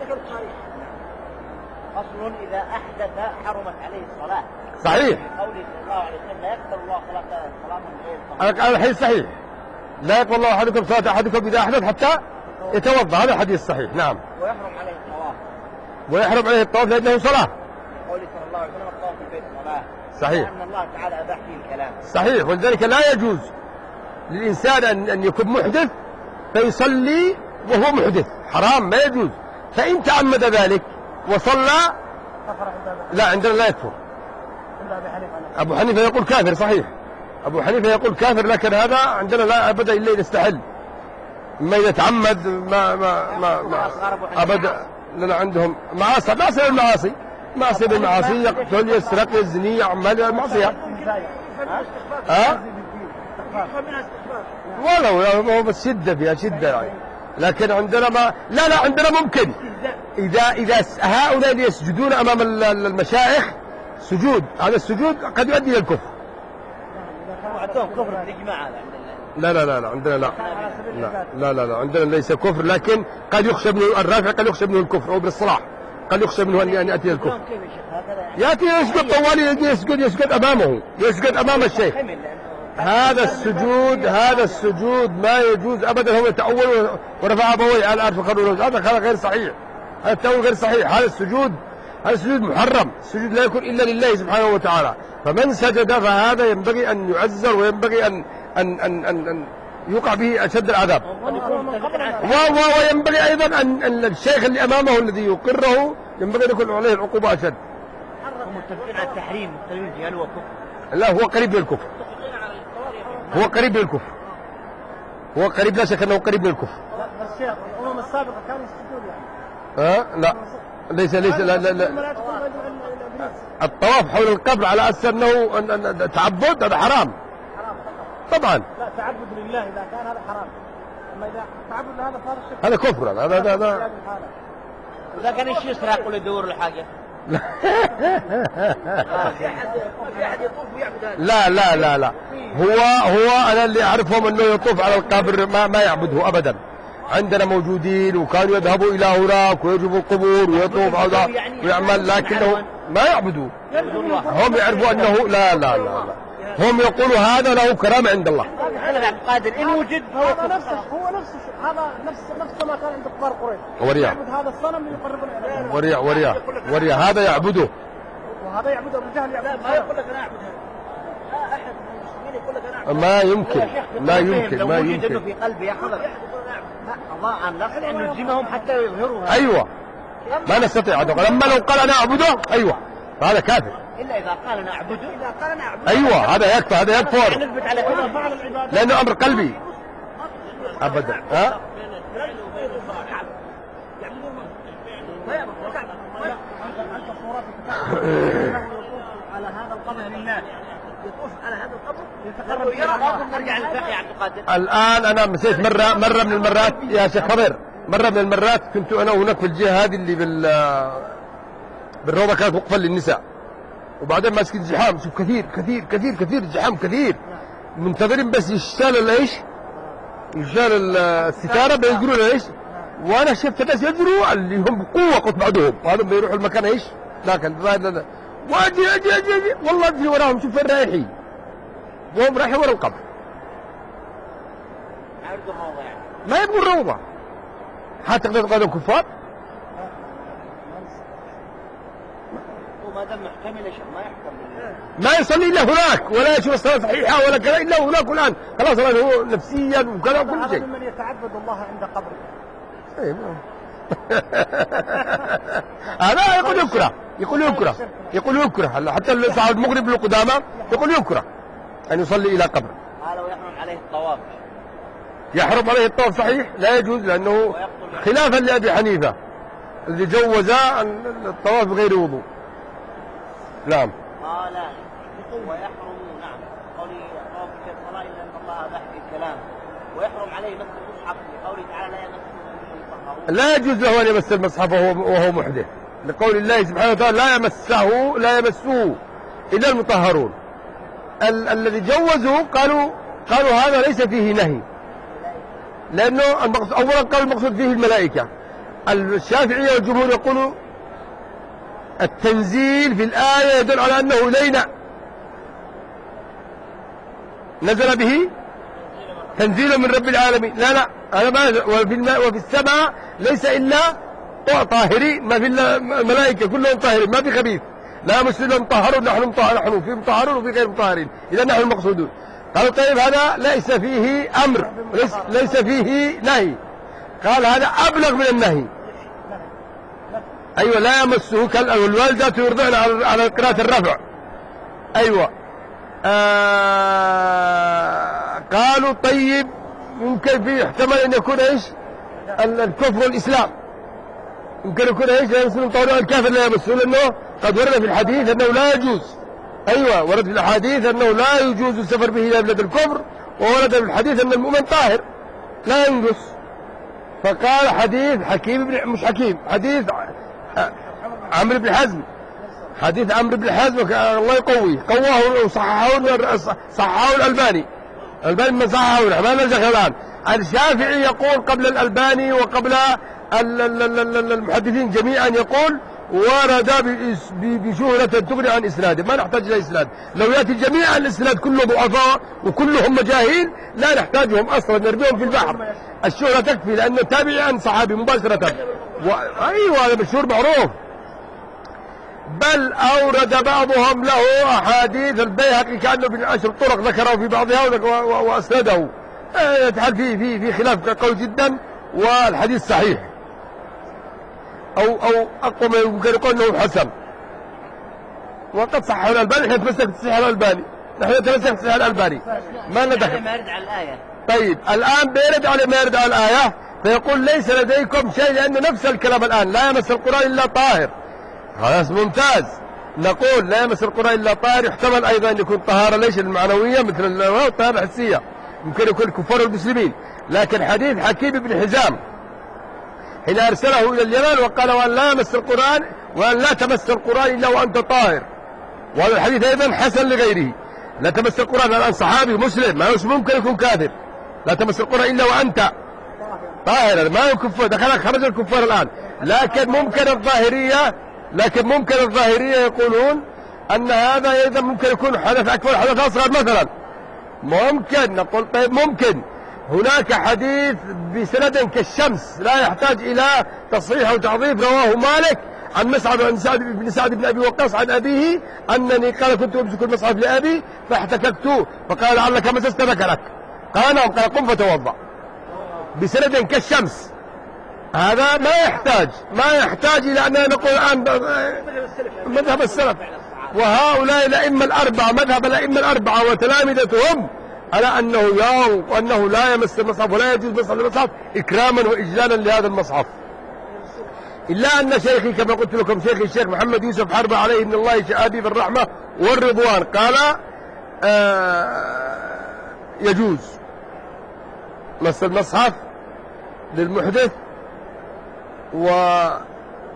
فصل إذا أحدث حرمت عليه الصلاة. صحيح. قوله صلى الله عليه وسلم لا يقبل الله صلاة صلاة من غير طهارة. هذا الحديث صحيح. لا يقبل الله أحدكم صلاة أحدكم إذا أحدث حتى يتوضأ. هذا الحديث صحيح. نعم. ويحرم عليه الطواف. ويحرم عليه الطواف لأنه صلاة. قوله صلى الله عليه وسلم الطواف في البيت صلاة. صحيح. لأن الله تعالى أباح فيه الكلام. صحيح. ولذلك لا يجوز للإنسان أن أن يكون محدث فيصلي وهو محدث. حرام ما يجوز. فإن تعمد ذلك وصلى لا عندنا لا يكفر. أبو حنيفة يقول كافر. صحيح. أبو حنيفة يقول كافر لكن هذا عندنا لا أبدا إلا إذا استحل. ما إذا تعمد ما ما ما, ما أبدا لنا عندهم معاصي ما أصير المعاصي ما أصير المعاصي يقتل يسرق يزني يعمل المعصية. ها؟ ولو هو بس شدة فيها شدة يعني. لكن عندنا ما لا لا عندنا ممكن إذا إذا هؤلاء يسجدون أمام المشايخ سجود هذا السجود قد يؤدي إلى الكفر. لا لا لا لا عندنا لا لا لا لا, لا عندنا ليس كفر لكن قد يخشى منه الرافع قد يخشى منه الكفر أو بالصلاح قد يخشى منه أن يأتي الكفر. يأتي يسجد طوالي يجي يسجد يسجد أمامه يسجد أمام الشيخ. هذا السجود هذا السجود ما يجوز أبدا. هو يتأول ورفع أبويه على الأرض فقالوا هذا هذا غير صحيح. هذا التأول غير صحيح. هذا السجود هذا السجود محرم. السجود لا يكون إلا لله سبحانه وتعالى. فمن سجد فهذا ينبغي أن يعزر وينبغي أن أن أن أن, أن يوقع به أشد العذاب. وينبغي أيضا أن, أن الشيخ اللي أمامه الذي يقره ينبغي أن يكون عليه العقوبة أشد. هم متفقين على التحريم مختلفين هل هو كفر؟ لا هو قريب للكفر. هو قريب للكفر. هو قريب لا شك أنه قريب للكفر. لا بس الشيخ الأمم السابقة كانوا يسجدون يعني. ها لا ليس ليس لا لا, لا. الطواف حول القبر على أساس أنه تعبد هذا حرام. طبعا لا تعبد لله إذا كان هذا حرام. أما إذا تعبد لهذا فهذا شرك. هذا كفر. هذا هذا هذا. إذا كان ايش يسرق ولا يدور الحاجة. لا لا لا لا هو هو أنا اللي أعرفهم أنه يطوف على القبر ما ما يعبده أبدا. عندنا موجودين وكانوا يذهبوا إلى هناك ويجيبوا القبور ويطوف على ويعمل لكنه ما يعبدوا. هم يعرفوا أنه لا لا لا, لا. هم يقولوا هذا له كرامة عند الله. هذا عبد القادر إن وجد فهو هذا نفس هو نفس هذا نفس نفس ما كان عند كفار قريش. وريا يعبد هذا الصنم يقربنا إلى الله. وريا وريا وريا هذا يعبده. وهذا يعبد أبو جهل يعبد. ما يقول لك أنا أعبد هذا. لا أحد من المسلمين يقول لك أنا أعبد. ما يمكن ما يمكن ما يمكن يمكن. في قلبي يحضر. لا الله أن نقصد أن نلزمهم حتى يظهروا. أيوة ما نستطيع هذا. لما لو قال أنا أعبده أيوة فهذا كافر. إلا إذا قال أنا أعبده. إذا قال أنا أعبد. أيوة هذا يكفر هذا يكفر نثبت على كل فعل العبادة. لأنه أمر قلبي أبدا. ها أنت صورتك على هذا القبر للناس. يطوف على هذا القبر يتقرب إلى الله. نرجع للفقه يا عبد القادر. الآن أنا مسيت مرة مرة من المرات يا شيخ خضر مرة من المرات كنت أنا هناك في الجهة هذه اللي بال بالروضة كانت وقفة للنساء وبعدين ماسك الزحام. شوف كثير كثير كثير كثير الزحام كثير منتظرين بس يشتغل الايش يشتغل الستارة بيجروا الايش. وانا شفت ناس يجروا اللي هم بقوة قط بعدهم وهذا بيروحوا المكان ايش لكن واجي اجي اجي اجي والله اجري وراهم. شوف وين رايحين وهم رايحين ورا القبر. ما يبغوا الروضة حتى تقدر تقول كفار. وما دام محتمل ما يحكم ما يصلي الا هناك ولا يشوف الصلاه صحيحه ولا كذا الا هناك. الان خلاص هو نفسيا وكذا وكل شيء. هذا ممن يتعبد الله عند قبره. هذا يقول يكره يقول يكره يقول يكره هلا حتى صاحب المغرب القدامى يقول يكره ان يصلي الى قبر. هذا ويحرم عليه الطواف. يحرم عليه الطواف صحيح لا يجوز لانه خلافا لابي حنيفه الذي جوز الطواف بغير وضوء. نعم. قال ويحرم نعم قولي طواف في الصلاة إلا أن الله بحث الكلام ويحرم عليه مس المصحف لقوله تعالى لا يمسه. لا يجوز له أن يمس المصحف وهو, وهو محدث لقول الله سبحانه وتعالى لا يمسه لا يمسه إلا المطهرون. ال الذي جوزوا قالوا قالوا هذا ليس فيه نهي لأنه أولا قالوا المقصود فيه الملائكة. الشافعية والجمهور يقولوا التنزيل في الآية يدل على أنه لينا نزل به تنزيل من رب العالمين. لا لا هذا ما وفي الماء وفي السماء ليس إلا طاهرين ما في الملائكة كلهم طاهرين ما في خبيث لا مسلم مطهرون نحن نحن في مطهرون وفي غير مطهرين إذا نحن المقصودون. قالوا طيب هذا ليس فيه أمر ليس, ليس فيه نهي. قال هذا أبلغ من النهي. أيوة لا يمسه والوالدة يرضعن على قراءة الرفع. أيوة آه قالوا طيب يمكن في احتمال أن يكون إيش الكفر والإسلام يمكن يكون إيش لا يمسون طوله الكافر لا يمسه لأنه قد ورد في الحديث أنه لا يجوز. أيوة ورد في الحديث أنه لا يجوز السفر به إلى بلاد الكفر وورد في الحديث أن المؤمن طاهر لا ينجس. فقال حديث حكيم بن مش حكيم حديث عمرو بن حزم حديث عمرو بن حزم الله يقويه قواه وصححه صححه الألباني الألباني من صححه ما نرجع الآن. الشافعي يقول قبل الألباني وقبل المحدثين جميعا يقول ورد بشهرة تغني عن إسناده ما نحتاج إلى إسناد. لو يأتي جميع الإسناد كله ضعفاء وكلهم مجاهيل لا نحتاجهم أصلا نرميهم في البحر. الشهرة تكفي لأنه تابعي عن صحابي مباشرة و... أيوة هذا مشهور معروف. بل أورد بعضهم له أحاديث البيهقي كأنه من عشر طرق ذكره في بعضها وأسنده يتحل فيه في في خلاف قوي جدا والحديث صحيح أو أو أقوى ما يمكن يقول أنه حسن وقد صححه الألباني. نحن نتمسك بصحيح الألباني نحن نتمسك بصحيح الألباني ما لنا دخل. ما يرد على الآية. طيب الآن بيرد على ما يرد على الآية فيقول ليس لديكم شيء لأنه نفس الكلام الآن لا يمس القرآن إلا طاهر. خلاص ممتاز. نقول لا يمس القرآن إلا طاهر يحتمل أيضا أن يكون طهارة ليش المعنوية مثل الطهارة الحسية يمكن يكون كفار المسلمين. لكن حديث حكيم بن حزام حين أرسله إلى اليمن وقال وأن لا يمس القرآن وأن لا تمس القرآن إلا وأنت طاهر. وهذا الحديث أيضا حسن لغيره. لا تمس القرآن الآن صحابي مسلم ما ممكن يكون كافر. لا تمس القرآن إلا وأنت طاهر ما يكفر دخلك خرج الكفار الآن. لكن ممكن الظاهرية لكن ممكن الظاهرية يقولون أن هذا إذا ممكن يكون حدث أكبر حدث أصغر مثلا، ممكن نقول طيب ممكن هناك حديث بسند كالشمس لا يحتاج إلى تصحيح أو تعظيم، رواه مالك عن مسعد بن سعد بن سعد بن أبي وقاص عن أبيه أنني قال كنت أمسك المصحف لأبي فاحتككته فقال لعلك مسست ذكرك، قال نعم، قال قم فتوضأ، بسند كالشمس. هذا ما يحتاج ما يحتاج إلى أننا نقول الآن مذهب السلف، وهؤلاء الأئمة الأربعة مذهب الأئمة الأربعة وتلامذتهم على أنه يوم وأنه لا يمس المصحف ولا يجوز مس المصحف إكراما وإجلالا لهذا المصحف. إلا أن شيخي كما قلت لكم شيخي الشيخ محمد يوسف حربة عليه من الله شهادي بالرحمة والرضوان قال آه يجوز مس المصحف للمحدث، وتبعه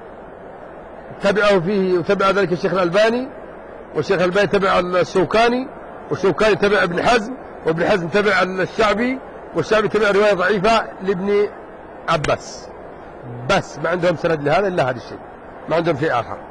فيه وتبع ذلك الشيخ الألباني، والشيخ الألباني تبع الشوكاني، والشوكاني تبع ابن حزم، وابن حزم تبع الشعبي، والشعبي تبع رواية ضعيفة لابن عباس. بس ما عندهم سند لهذا إلا هذا الشيء، ما عندهم شيء آخر،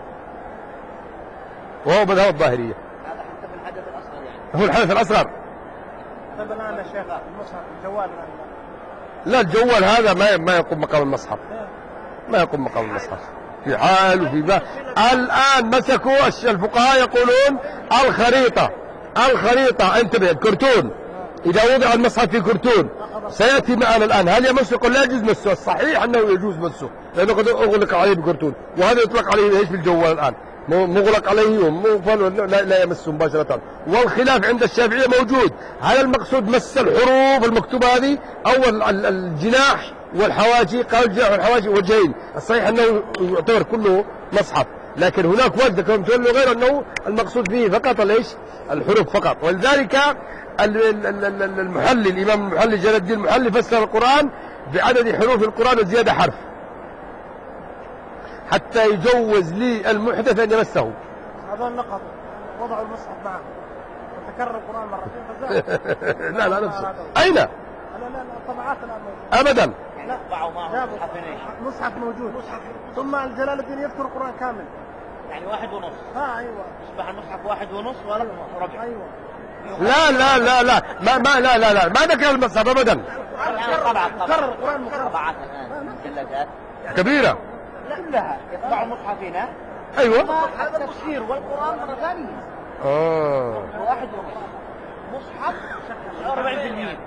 وهو مذهب الظاهرية. هذا حتى في الحدث الأصغر يعني. هو الحدث الأصغر. طيب الآن يا شيخ المصحف الجوال لا الجوال هذا ما ما يقوم مقام المصحف، ما يقوم مقام المصحف في حال وفي ما. الآن مسكوا الفقهاء يقولون الخريطة الخريطة انتبه الكرتون، إذا وضع المصحف في كرتون سيأتي معنا الآن هل يمسه؟ يقول لا يجوز مسه، الصحيح أنه يجوز مسه لأنه قد أغلق عليه بكرتون، وهذا يطلق عليه ايش في الجوال الآن مغلق عليه ومقفل لا, لا يمسه مباشرة. والخلاف عند الشافعية موجود، هل المقصود مس الحروف المكتوبة هذه أو الجناح والحواجي؟ قال الجناح والحواجي وجهين، الصحيح أنه يعتبر كله مصحف، لكن هناك وجه كما تقول غير أنه المقصود فيه فقط ليش الحروف فقط. ولذلك المحلي الإمام المحلي جلال الدين المحلي فسر القرآن بعدد حروف القرآن وزيادة حرف حتى يجوز لي المحدث أن يمسه. هذول نقضوا وضعوا المصحف معه وتكرر القرآن مرتين فزاد. لا لا نفسه أين؟ لا لا لا الطبعات الآن أبدا لا طبعوا معهم مصحف موجود مصحف ثم جلال الدين يذكر القرآن كامل يعني واحد ونص. ها أيوة يصبح المصحف واحد ونص ولا ربع. أيوة لا لا لا لا ما ما لا لا لا ما ذكر المصحف أبدا. كرر القرآن طبعات الآن مجلدات كبيرة كلها يطبع المصحف هنا. أيوة هذا التفسير والقرآن مرة ثانية. آه واحد ونص مصحف أربعين بالمئة.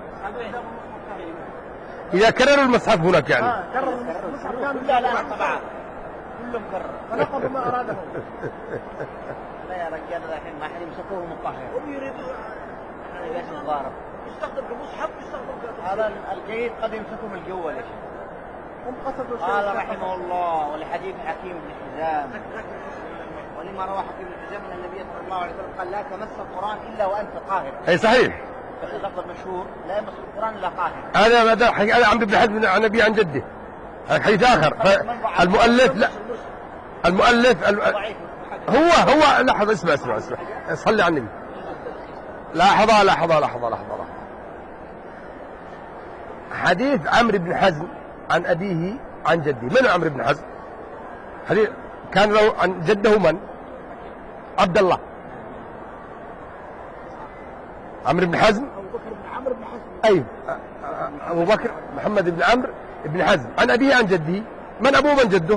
إذا كرروا المصحف هناك يعني. ها كرر المصحف كامل. لا لا طبعا كلهم كرر. فنقضوا ما أراده. لا يا رجال الحين ما حد يمسكوه مقهر. هم يريدون هذا ليش الضارب. يستخدم كمصحف يستخدم هذا الجيد قد يمسكهم الجوال يا شيخ. هم قصدوا قال رحمه الله ولحديث حكيم بن حزام ولما روى حكيم بن حزام ان النبي صلى الله عليه وسلم قال لا تمس القرآن الا وانت طاهر. أي صحيح. بس اللفظ المشهور لا يمس القرآن الا طاهر. هذا هذا هذا عمرو بن حزم عن أبي عن جده. هذا حديث آخر. المؤلف لا المؤلف هو هو لحظة اسمع اسمع اسمع صلي على النبي. لحظة لحظة لحظة لحظة حديث عمرو بن حزم عن أبيه عن جده. من عمرو بن حزم؟ حديث كان له عن جده من؟ عبد الله. عمرو بن حزم أبو بكر بن عمرو بن حزم. أيوه أبو بكر محمد بن عمرو بن حزم عن أبيه عن جده. من أبوه من جده؟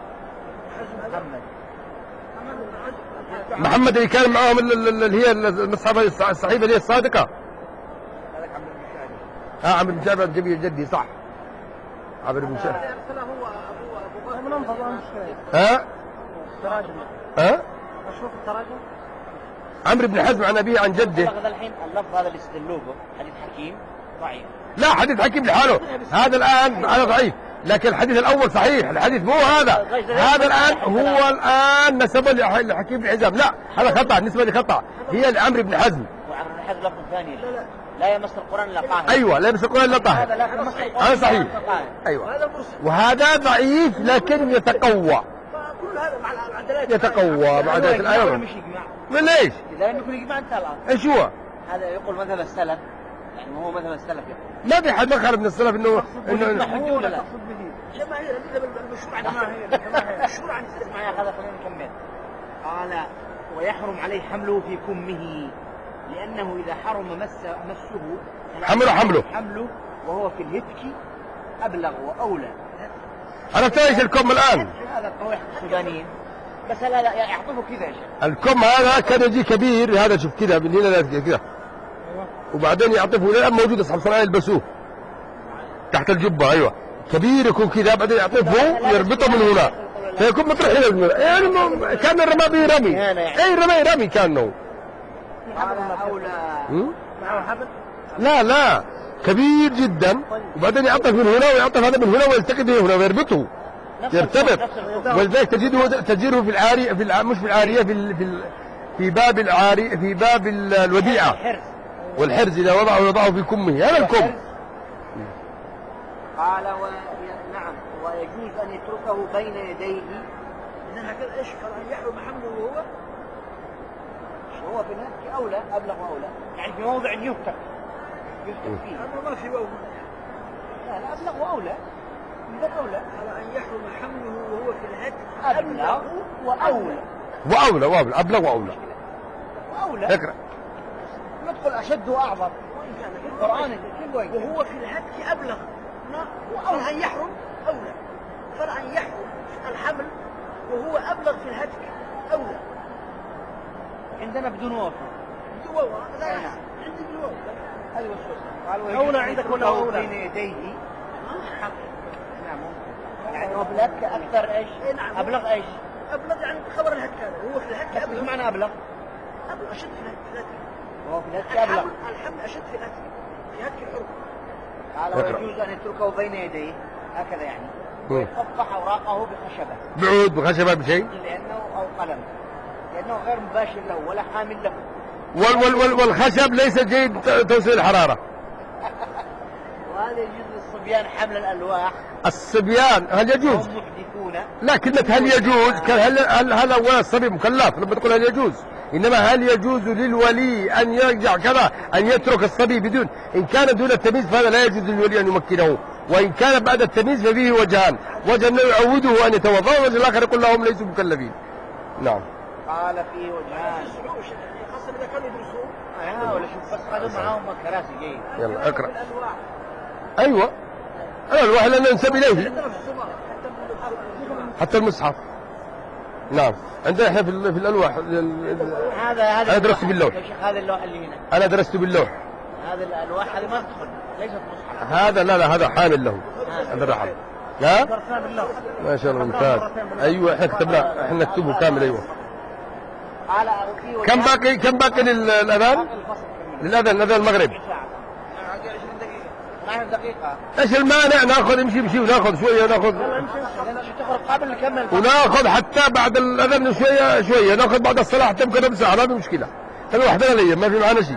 محمد. محمد اللي كان معهم اللي هي المصحف الصحيفة اللي هي الصادقة. هذاك عمرو بن شعبي. اه عمرو بن شعبة جدي جدي صح. عمرو بن شعبة. أرسله هو أبو أبو بكر. من أنفض عن الشيء. ها؟ تراجم. ها؟ أشوف التراجم. عمرو بن حزم عن أبيه عن جده. هذا الحين اللفظ هذا اللي استدلوه حديث حكيم ضعيف. لا حديث حكيم لحاله هذا الآن هذا ضعيف، لكن الحديث الأول صحيح. الحديث مو هذا هذا الآن هو الآن نسبه لحكيم بن حزام. لا هذا خطأ نسبة لخطأ هي لعمرو بن حزم. وعمرو بن حزم لفظ ثاني لا يمس القرآن إلا طاهر. أيوة لا يمس القرآن إلا طاهر. هذا لا يمس القرآن هذا صحيح. أيوة وهذا ضعيف لكن يتقوى. كل هذا مع العدلات يتقوى مع عدلات الآية. مش يجمع. من ليش؟ لا يمكن يجمع أنت الآن. إيش هو؟ هذا يقول مذهب السلف يعني هو مذهب السلف يعني. ما في حد مخالف من السلف إنه إنه حجة ولا لا؟ تقصد به. جماهير المذهب المشهور عن جماهير جماهير. المشهور عن اسمع يا هذا خلينا نكمل. قال ويحرم عليه حمله في كمه لأنه إذا حرم مس مسه حمله حمله حمله وهو في الهتك أبلغ وأولى. عرفت ايش الكم الآن؟ هذا قوي السودانيين بس لا لا يعطفه كذا يا شيخ. الكم هذا كان يجي كبير، هذا شوف كذا من هنا كذا، وبعدين يعطفه الآن موجود أصحاب صناعة يلبسوه تحت الجبة. أيوة كبير يكون كذا، بعدين يعطفه يربطه من هنا فيكون مطرح هنا يعني م... كان الرمى به رمي، أي رمي رمي كانه. معه حبل؟ لا لا كبير جدا، وبعدين يعطف من هنا ويعطف هذا من هنا ويلتقي به هنا ويربطه يرتبط. ولذلك تجده تجده في العارية في الع... مش في العارية في ال... في, ال... في باب العارية في باب الوديعة والحرز إذا وضعه يضعه في كمه. هذا الكم. قال و... نعم ويجوز أن يتركه بين يديه. إذا هكذا إيش قال أن يحرم حمله وهو وهو في الهتك أولى أبلغ وأولى، يعني في موضع يفتك يفتك فيه. أما ما في واو لا لا أبلغ وأولى من أولى. قال أن يحرم حمله وهو في الهتك أبلغ وأولى وأولى وأولى أبلغ وأولى وأولى. اقرأ. ندخل أشد وأعظم وإن كان في القرآن وهو في الهتك أبلغ. قال أن يحرم أولى، قال أن يحرم الحمل وهو أبلغ في الهتك أولى. عندنا بدون واو. بدون واو لا عندي بدون واو. هذه وسوسة. قال أولى عندك ولا أولى؟ بين يديه. نعم ممكن. يعني هو في الهتك أكثر إيش؟ نعم. أبلغ إيش؟ أبلغ يعني خبر الهتك هذا وهو في الهتك أبلغ. أبلغ. معنى أبلغ؟ أبلغ أشد في الهتك. وهو في الهتك أبلغ. الحمل الحمل أشد في الهتك في هتك الحرب. قال ويجوز أن يتركه بين يديه هكذا يعني ويقطع أوراقه بخشبة. بعود بخشبة بشيء؟ لأنه أو قلم لأنه غير مباشر له ولا حامل له. وال وال وال والخشب ليس جيد توصيل الحرارة. وهذا يجوز للصبيان حمل الألواح. الصبيان هل يجوز؟ هم محدثون. لا كلمة هل يجوز كان هل هل هل أولا الصبي مكلف لما تقول هل يجوز، إنما هل يجوز للولي أن يرجع كذا أن يترك الصبي بدون، إن كان دون التمييز فهذا لا يجوز للولي أن يمكنه، وإن كان بعد التمييز ففيه وجهان، وجه أنه يعوده أن يتوضأ ووجه الآخر يقول لهم ليسوا مكلفين. نعم. قال فيه وجهان. خاصة إذا كانوا يدرسون. آه ولا شوف بس خذوا معاهم كراسي جيد. يلا اقرأ. أيوة الألواح لأن ننسب إليه حتى المصحف. نعم عندنا احنا في في الألواح. هذا هذا أنا درست باللوح. يا شيخ هذا اللوح اللي هنا. أنا درست باللوح. هذا الألواح هذه ما تدخل ليست مصحف. هذا لا لا هذا حامل له. هذا الرحل. لا درسنا بالله. ما شاء الله ممتاز. أيوة احنا كتبناه احنا نكتبه كامل. أيوة. قال كم باقي كم باقي للأذان؟ للأذان الأذان المغرب. دقيقة. ايش المانع ناخذ نمشي نمشي وناخذ شويه وناخذ قبل نكمل وناخذ حتى بعد الاذان شويه شويه ناخذ بعد الصلاه حتى يمكن ربع ساعه ما في مشكله. خلي وحدنا لي ما في معنا شيء.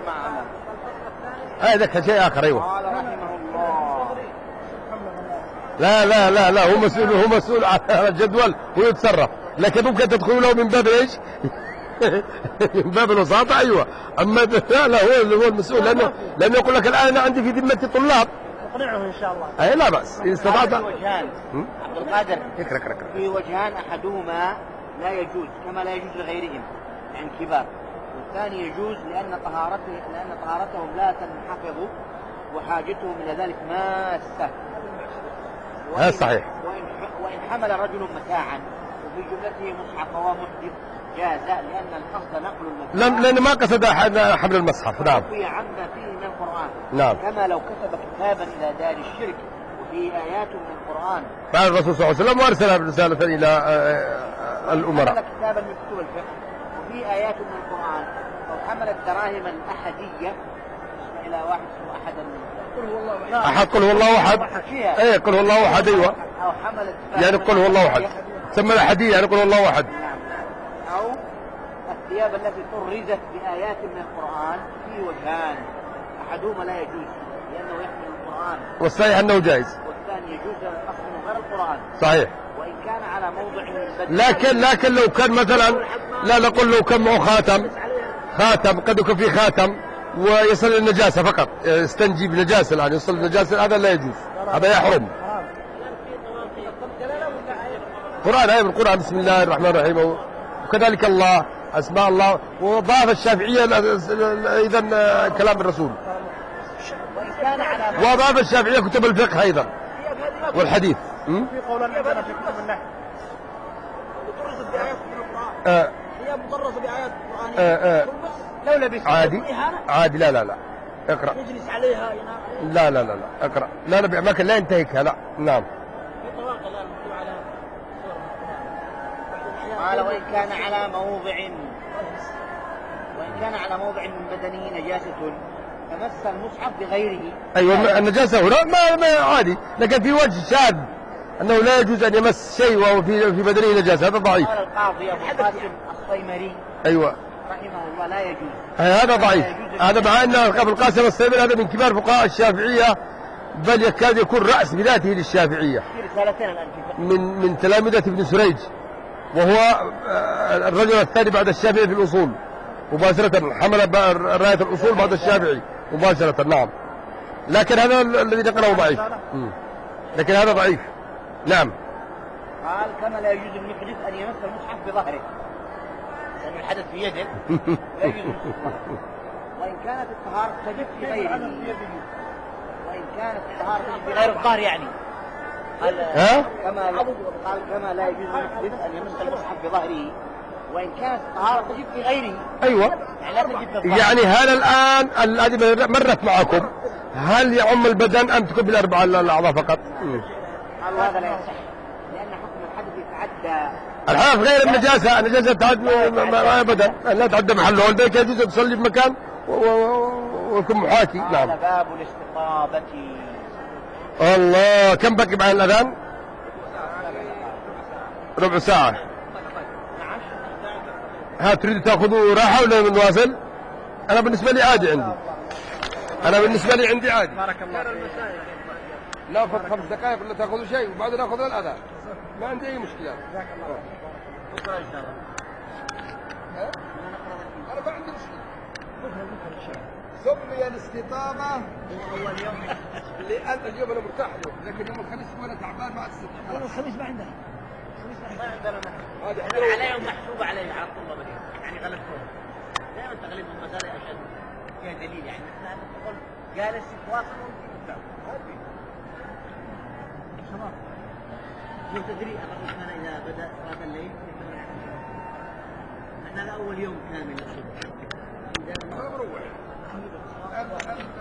هذا شيء اخر. ايوه. قال رحمه الله. لا لا لا لا هو مسؤول هو مسؤول على الجدول ويتصرف، لكن ممكن تدخلوا له من باب ايش؟ من باب الوساطة. أيوة. أما لا لا هو هو المسؤول لأنه لأنه يقول لك الآن أنا عندي في ذمتي طلاب. نقنعه إن شاء الله. أي لا بأس إن استطعت. في وجهان عبد القادر. اقرأ اقرأ. في وجهان أحدهما لا يجوز كما لا يجوز لغيرهم يعني كبار، والثاني يجوز لأن طهارته لأن طهارتهم لا تنحفظ وحاجتهم إلى ذلك ماسة. هذا صحيح. وإن وإن حمل رجل متاعا وفي جملته مصحف وهو محدث جاز لأن القصد نقل المتاع. لأن لأن ما قصد حمل المصحف. نعم. وفي عما فيه من القرآن. نعم. كما لو كتب كتابا إلى دار الشرك وفي آيات من القرآن. قال الرسول صلى الله عليه وسلم وأرسل رسالة إلى الأمراء. حمل كتابا من كتب الفقه وفي آيات من القرآن أو حمل الدراهم الأحدية اسمع إلى واحد اسمه أحد قل هو الله أحد. أحد قل هو الله أحد. إيه قل هو الله أحد. أيوة. أو حمل يعني قل هو الله أحد. سمى الأحدية يعني قل هو الله أحد. أو الثياب التي طرزت بآيات من القرآن في وجهان أحدهما لا يجوز لأنه يحمل القرآن والصحيح أنه جائز. والثاني يجوز القصد من غير القرآن. صحيح. وإن كان على موضع من لكن لكن لو كان مثلا لا نقول لو كان معه خاتم خاتم قد يكون في خاتم ويصل النجاسة فقط يستنجي بنجاسة الآن يصل النجاسة هذا لا يجوز هذا يحرم. قرآن آية من القرآن بسم الله الرحمن الرحيم وكذلك الله أسماء الله، وضاف الشافعية أيضا كلام الرسول، وضاف الشافعية كتب الفقه أيضا والحديث. في قولان عندنا في كتب النحو مدرسة بآيات من القرآن. آه هي مدرسة بآيات قرآنية. آه آه لو لبس عادي عادي. لا لا لا اقرأ. يجلس عليها ينام. لا لا لا لا اقرأ. لا لا بأماكن لا ينتهكها. لا. نعم. في طواقي الآن مكتوب على صور من القرآن. قال وإن كان على موضع وإن كان على موضع من بدنه نجاسة فمس المصحف بغيره. أيوة النجاسة هنا ما, ما عادي، لكن في وجه شاذ أنه لا يجوز أن يمس شيء وهو في في بدنه نجاسة، هذا ضعيف. قال القاضي أبو القاسم الصيمري أيوة رحمه الله لا يجوز. هذا ضعيف. هذا مع أن أبو القاسم الصيمري هذا من كبار فقهاء الشافعية، بل يكاد يكون رأس بذاته للشافعية، في رسالتين الآن في من من تلامذة ابن سريج، وهو الرجل الثاني بعد الشافعي في الأصول مباشرة، حمل راية الأصول بعد الشافعي مباشرة. نعم. لكن هذا الذي نقرأه ضعيف. لكن هذا ضعيف. نعم. قال كما لا يجوز للمحدث أن يمس المصحف بظهره، لأن الحدث في يده لا يجوز المصحف. وإن كانت الطهارة تجب في غيره، وإن كانت الطهارة تجب في غير الظهر يعني. قال ها؟ كما قال كما لا يجوز للمحدث أن يمس المصحف بظهره، وإن كانت الطهارة تجب في غيره. أيوة. يعني لا تجب في الظهر. يعني هذا الآن الذي مرت معكم هل يعم البدن أم تكون بالأربعة الأعضاء فقط؟ قالوا هذا لا يصح لأن حكم الحدث يتعدى. الحدث غير النجاسة، النجاسة تعدى ما أبدا، لا تعدى محله، ولذلك يجوز أن تصلي في مكان ويكون محاكي. نعم. قال باب الاستطابة. الله، كم بقي معي الأذان؟ ربع ساعة. ها تريدوا تأخذوا راحة ولا نواصل؟ أنا بالنسبة لي عادي عندي. أنا بالنسبة لي عندي عادي. بارك الله فيك. لا فضل خمس دقائق ولا تأخذوا شيء وبعدين نأخذ الأذان، ما عندي أي مشكلة. جزاك الله. بكرة إن شاء الله. أنا ما عندي مشكلة. سمي الاستطابة أول يوم لأن اليوم أنا مرتاح اليوم، لكن يوم الخميس وأنا تعبان مع الست. يوم الخميس ما عندنا. ما عندنا نحن. عليهم محسوبة عليه على الطلبة يعني غلبتهم. دائما تغلب المسألة أشد فيها دليل يعني مثل تقول جالس يتواصلون في شباب. لو تدري أخذ إذا بدأ صلاة الليل احنا هذا أول يوم كامل الصبح.